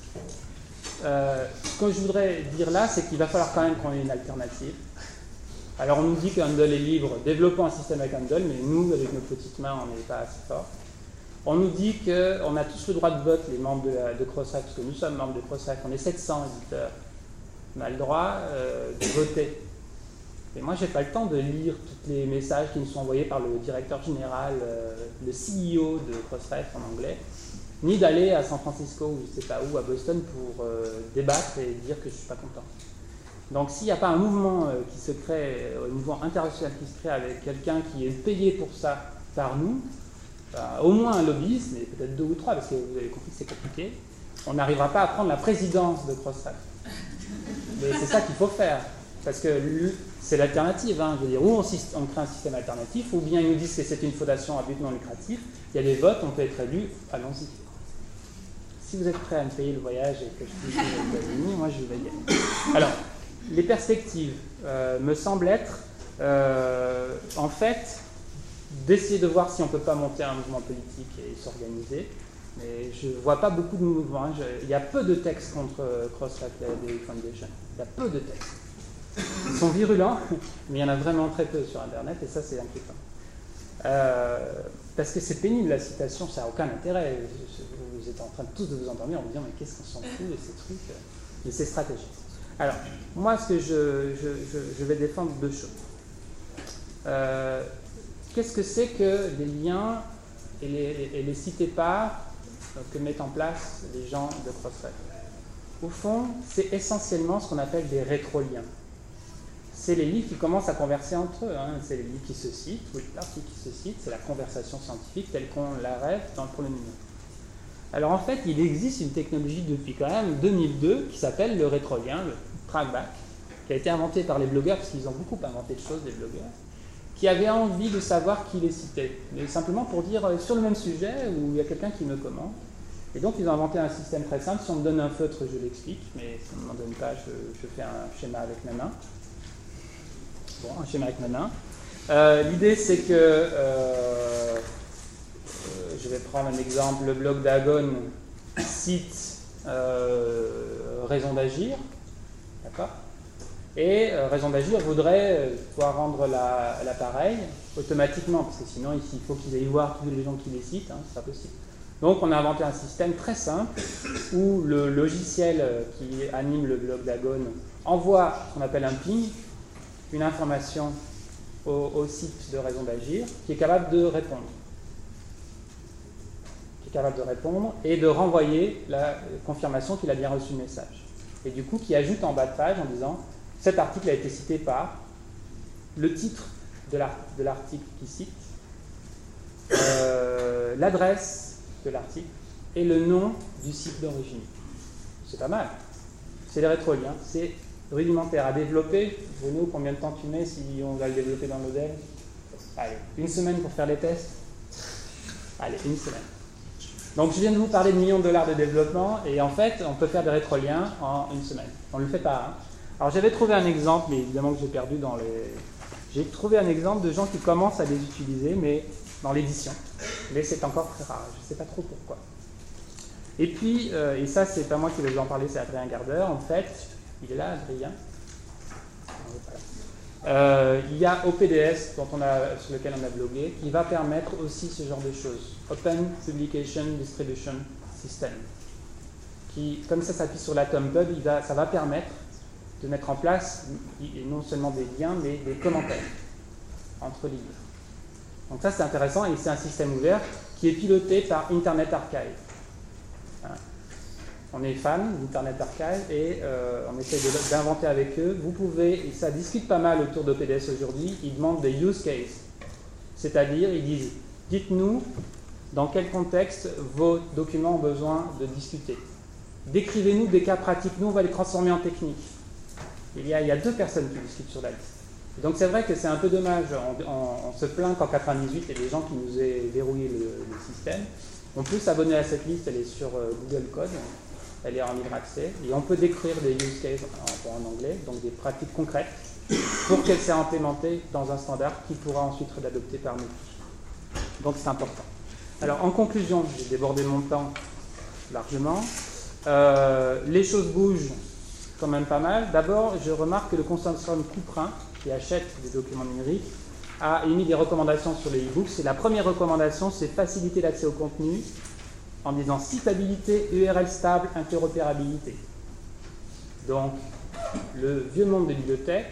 euh, ce que je voudrais dire là, c'est qu'il va falloir quand même qu'on ait une alternative. Alors on nous dit que Handle est libre, développons un système avec Handle, mais nous, avec nos petites mains, on n'est pas assez fort. On nous dit qu'on a tous le droit de vote, les membres de, la, de Crossref, parce que nous sommes membres de Crossref, on est sept cents éditeurs, on a le droit euh, de voter. Et moi, je n'ai pas le temps de lire tous les messages qui nous sont envoyés par le directeur général, euh, le C E O de Crossref en anglais, ni d'aller à San Francisco ou je ne sais pas où, à Boston, pour euh, débattre et dire que je ne suis pas content. Donc, s'il n'y a pas un mouvement euh, qui se crée, un mouvement international qui se crée avec quelqu'un qui est payé pour ça par nous, bah, au moins un lobbyiste, mais peut-être deux ou trois, parce que vous avez compris que c'est compliqué, on n'arrivera pas à prendre la présidence de Crossref. Mais c'est ça qu'il faut faire. Parce que c'est l'alternative, hein. Je veux dire, ou on, on crée un système alternatif, ou bien ils nous disent que c'est une fondation à but non lucratif, il y a des votes, on peut être élu, allons-y. Si vous êtes prêts à me payer le voyage et que je puisse aller aux États-Unis, moi je vais y aller. Alors, les perspectives euh, me semblent être, euh, en fait, d'essayer de voir si on ne peut pas monter un mouvement politique et s'organiser. Mais je ne vois pas beaucoup de mouvements. Hein. Je, il y a peu de textes contre euh, Crossref Foundation. Il y a peu de textes. Ils sont virulents, mais il y en a vraiment très peu sur Internet, et ça, c'est inquiétant. Euh, parce que c'est pénible, la citation, ça n'a aucun intérêt. Vous êtes en train de tous de vous endormir en vous disant, mais qu'est-ce qu'on s'en fout de ces trucs? Mais c'est stratégique. Alors, moi, ce que je, je, je, je vais défendre deux choses. Euh, qu'est-ce que c'est que les liens et les, et les sites épars que mettent en place les gens de Crossref? Au fond, c'est essentiellement ce qu'on appelle des rétroliens. C'est les livres qui commencent à converser entre eux. Hein. C'est les livres qui se citent, ou les articles qui se citent, c'est la conversation scientifique telle qu'on la rêve dans, pour le numérique. Alors en fait, il existe une technologie depuis quand même deux mille deux qui s'appelle le rétrolien, le trackback, qui a été inventé par les blogueurs, parce qu'ils ont beaucoup inventé de choses, les blogueurs, qui avaient envie de savoir qui les citait. Mais simplement pour dire, euh, sur le même sujet, où il y a quelqu'un qui me commente. Et donc ils ont inventé un système très simple. Si on me donne un feutre, je l'explique, mais si on ne m'en donne pas, je, je fais un schéma avec mes mains. Bon, un schéma avec Manin. Euh, L'idée, c'est que, euh, euh, je vais prendre un exemple, le blog d'Agon cite euh, raison d'agir, d'accord? Et euh, raison d'agir voudrait euh, pouvoir rendre l'appareil la, automatiquement, parce que sinon, ici, il faut qu'ils aillent voir tous les gens qui les citent, hein, c'est pas possible. Donc, on a inventé un système très simple où le logiciel qui anime le blog d'Agon envoie ce qu'on appelle un ping, une information au, au site de raison d'agir, qui est capable de répondre. Qui est capable de répondre et de renvoyer la confirmation qu'il a bien reçu le message. Et du coup, qui ajoute en bas de page en disant cet article a été cité par le titre de l'article qui cite, euh, l'adresse de l'article et le nom du site d'origine. C'est pas mal. C'est des rétroliens. C'est rudimentaire à développer. Bruno, combien de temps tu mets si on va le développer dans le modèle? Allez, une semaine pour faire les tests. Allez, une semaine. Donc je viens de vous parler de millions de dollars de développement et en fait, on peut faire des rétroliens en une semaine. On ne le fait pas. Hein. Alors j'avais trouvé un exemple, mais évidemment que j'ai perdu dans les... J'ai trouvé un exemple de gens qui commencent à les utiliser, mais dans l'édition. Mais c'est encore très rare. Je ne sais pas trop pourquoi. Et puis, euh, et ça, c'est pas moi qui vais vous en parler, c'est Adrien Gardeur. En fait, il est là, Adrien. Euh, il y a O P D S, dont on a, sur lequel on a blogué, qui va permettre aussi ce genre de choses. Open Publication Distribution System. Qui, comme ça s'appuie sur l'AtomPub, il va, ça va permettre de mettre en place non seulement des liens, mais des commentaires entre les livres. Donc ça, c'est intéressant, et c'est un système ouvert qui est piloté par Internet Archive. Hein. On est fan d'Internet Archive et euh, on essaie d'inventer avec eux. Vous pouvez, et ça discute pas mal autour d'O P D S aujourd'hui, ils demandent des use cases. C'est-à-dire, ils disent, dites-nous dans quel contexte vos documents ont besoin de discuter. Décrivez-nous des cas pratiques. Nous, on va les transformer en technique. Il y a, il y a deux personnes qui discutent sur la liste. Donc c'est vrai que c'est un peu dommage, on, on, on se plaint qu'en quatre-vingt-dix-huit, il y a des gens qui nous aient verrouillé le, le système. On peut s'abonner à cette liste, elle est sur euh, Google Code, elle est en libre accès, et on peut décrire des use cases en, en anglais, donc des pratiques concrètes, pour qu'elles soient implémentées dans un standard qui pourra ensuite être adopté par nous. Donc c'est important. Alors en conclusion, j'ai débordé mon temps largement. Euh, les choses bougent quand même pas mal. D'abord, je remarque que le consortium Couperin, qui achète des documents numériques, a émis des recommandations sur les e-books. Et la première recommandation, c'est faciliter l'accès au contenu en disant citabilité, U R L stable, interopérabilité. Donc, le vieux monde des bibliothèques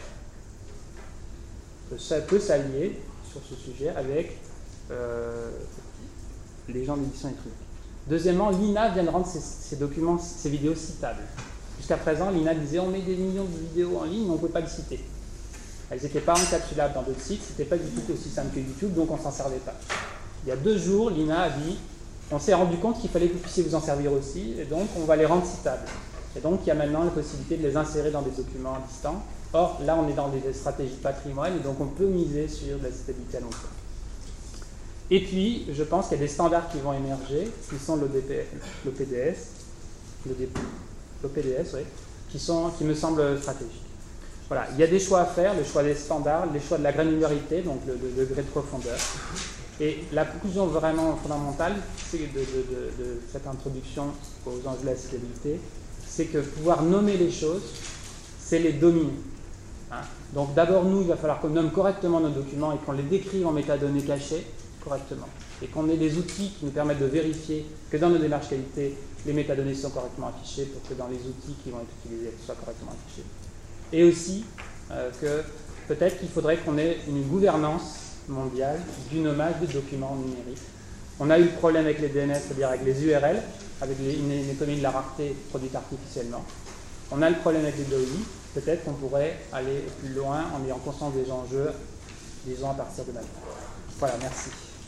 ça peut s'allier sur ce sujet avec euh, les gens d'édition électronique. Deuxièmement, l'I N A vient de rendre ces, ces documents, ces vidéos citables. Jusqu'à présent, l'I N A disait on met des millions de vidéos en ligne, mais on ne peut pas les citer. Elles n'étaient pas encapsulables dans d'autres sites, ce n'était pas du tout aussi simple que YouTube, donc on ne s'en servait pas. Il y a deux jours, l'I N A a dit on s'est rendu compte qu'il fallait que vous puissiez vous en servir aussi, et donc on va les rendre citables. Et donc il y a maintenant la possibilité de les insérer dans des documents distants. Or, là, on est dans des stratégies de patrimoine, et donc on peut miser sur la citabilité à long terme. Et puis, je pense qu'il y a des standards qui vont émerger, qui sont l'O P D S, l'O P D S, oui, qui, sont, qui me semblent stratégiques. Voilà, il y a des choix à faire, le choix des standards, les choix de la granularité, donc le, le degré de profondeur. Et la conclusion vraiment fondamentale c'est de, de, de, de cette introduction aux enjeux de la citabilité, c'est que pouvoir nommer les choses, c'est les dominer. Hein. Donc d'abord, nous, il va falloir qu'on nomme correctement nos documents et qu'on les décrive en métadonnées cachées correctement. Et qu'on ait des outils qui nous permettent de vérifier que dans nos démarches qualité, les métadonnées sont correctement affichées pour que dans les outils qui vont être utilisés, elles soient correctement affichées. Et aussi euh, que peut-être qu'il faudrait qu'on ait une gouvernance mondiale du nommage des documents numériques. On a eu le problème avec les D N S, c'est-à-dire avec les U R L, avec les, une, une économie de la rareté produite artificiellement. On a le problème avec les D O I. Peut-être qu'on pourrait aller plus loin en ayant conscience des enjeux, disons à partir de maintenant. Voilà, merci.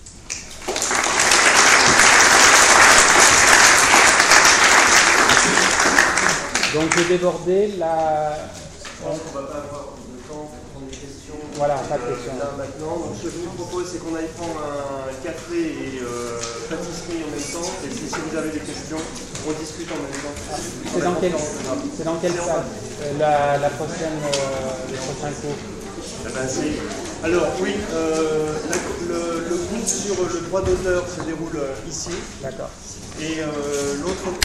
Donc j'ai débordé la... Je pense qu'on ne va pas avoir de temps pour prendre des questions. Voilà, pas de questions. Là maintenant, donc ce que je vous propose, c'est qu'on aille prendre un café et euh, pâtisserie en même temps. Et si vous avez des questions, on discute en même temps. Ah, c'est dans quelle, c'est dans quelle salle euh, la, la prochaine, euh, les prochains cours? Ah ben, c'est- Alors oui, euh, la- le, le cours sur le droit d'auteur se déroule euh, ici. D'accord. Et euh, l'autre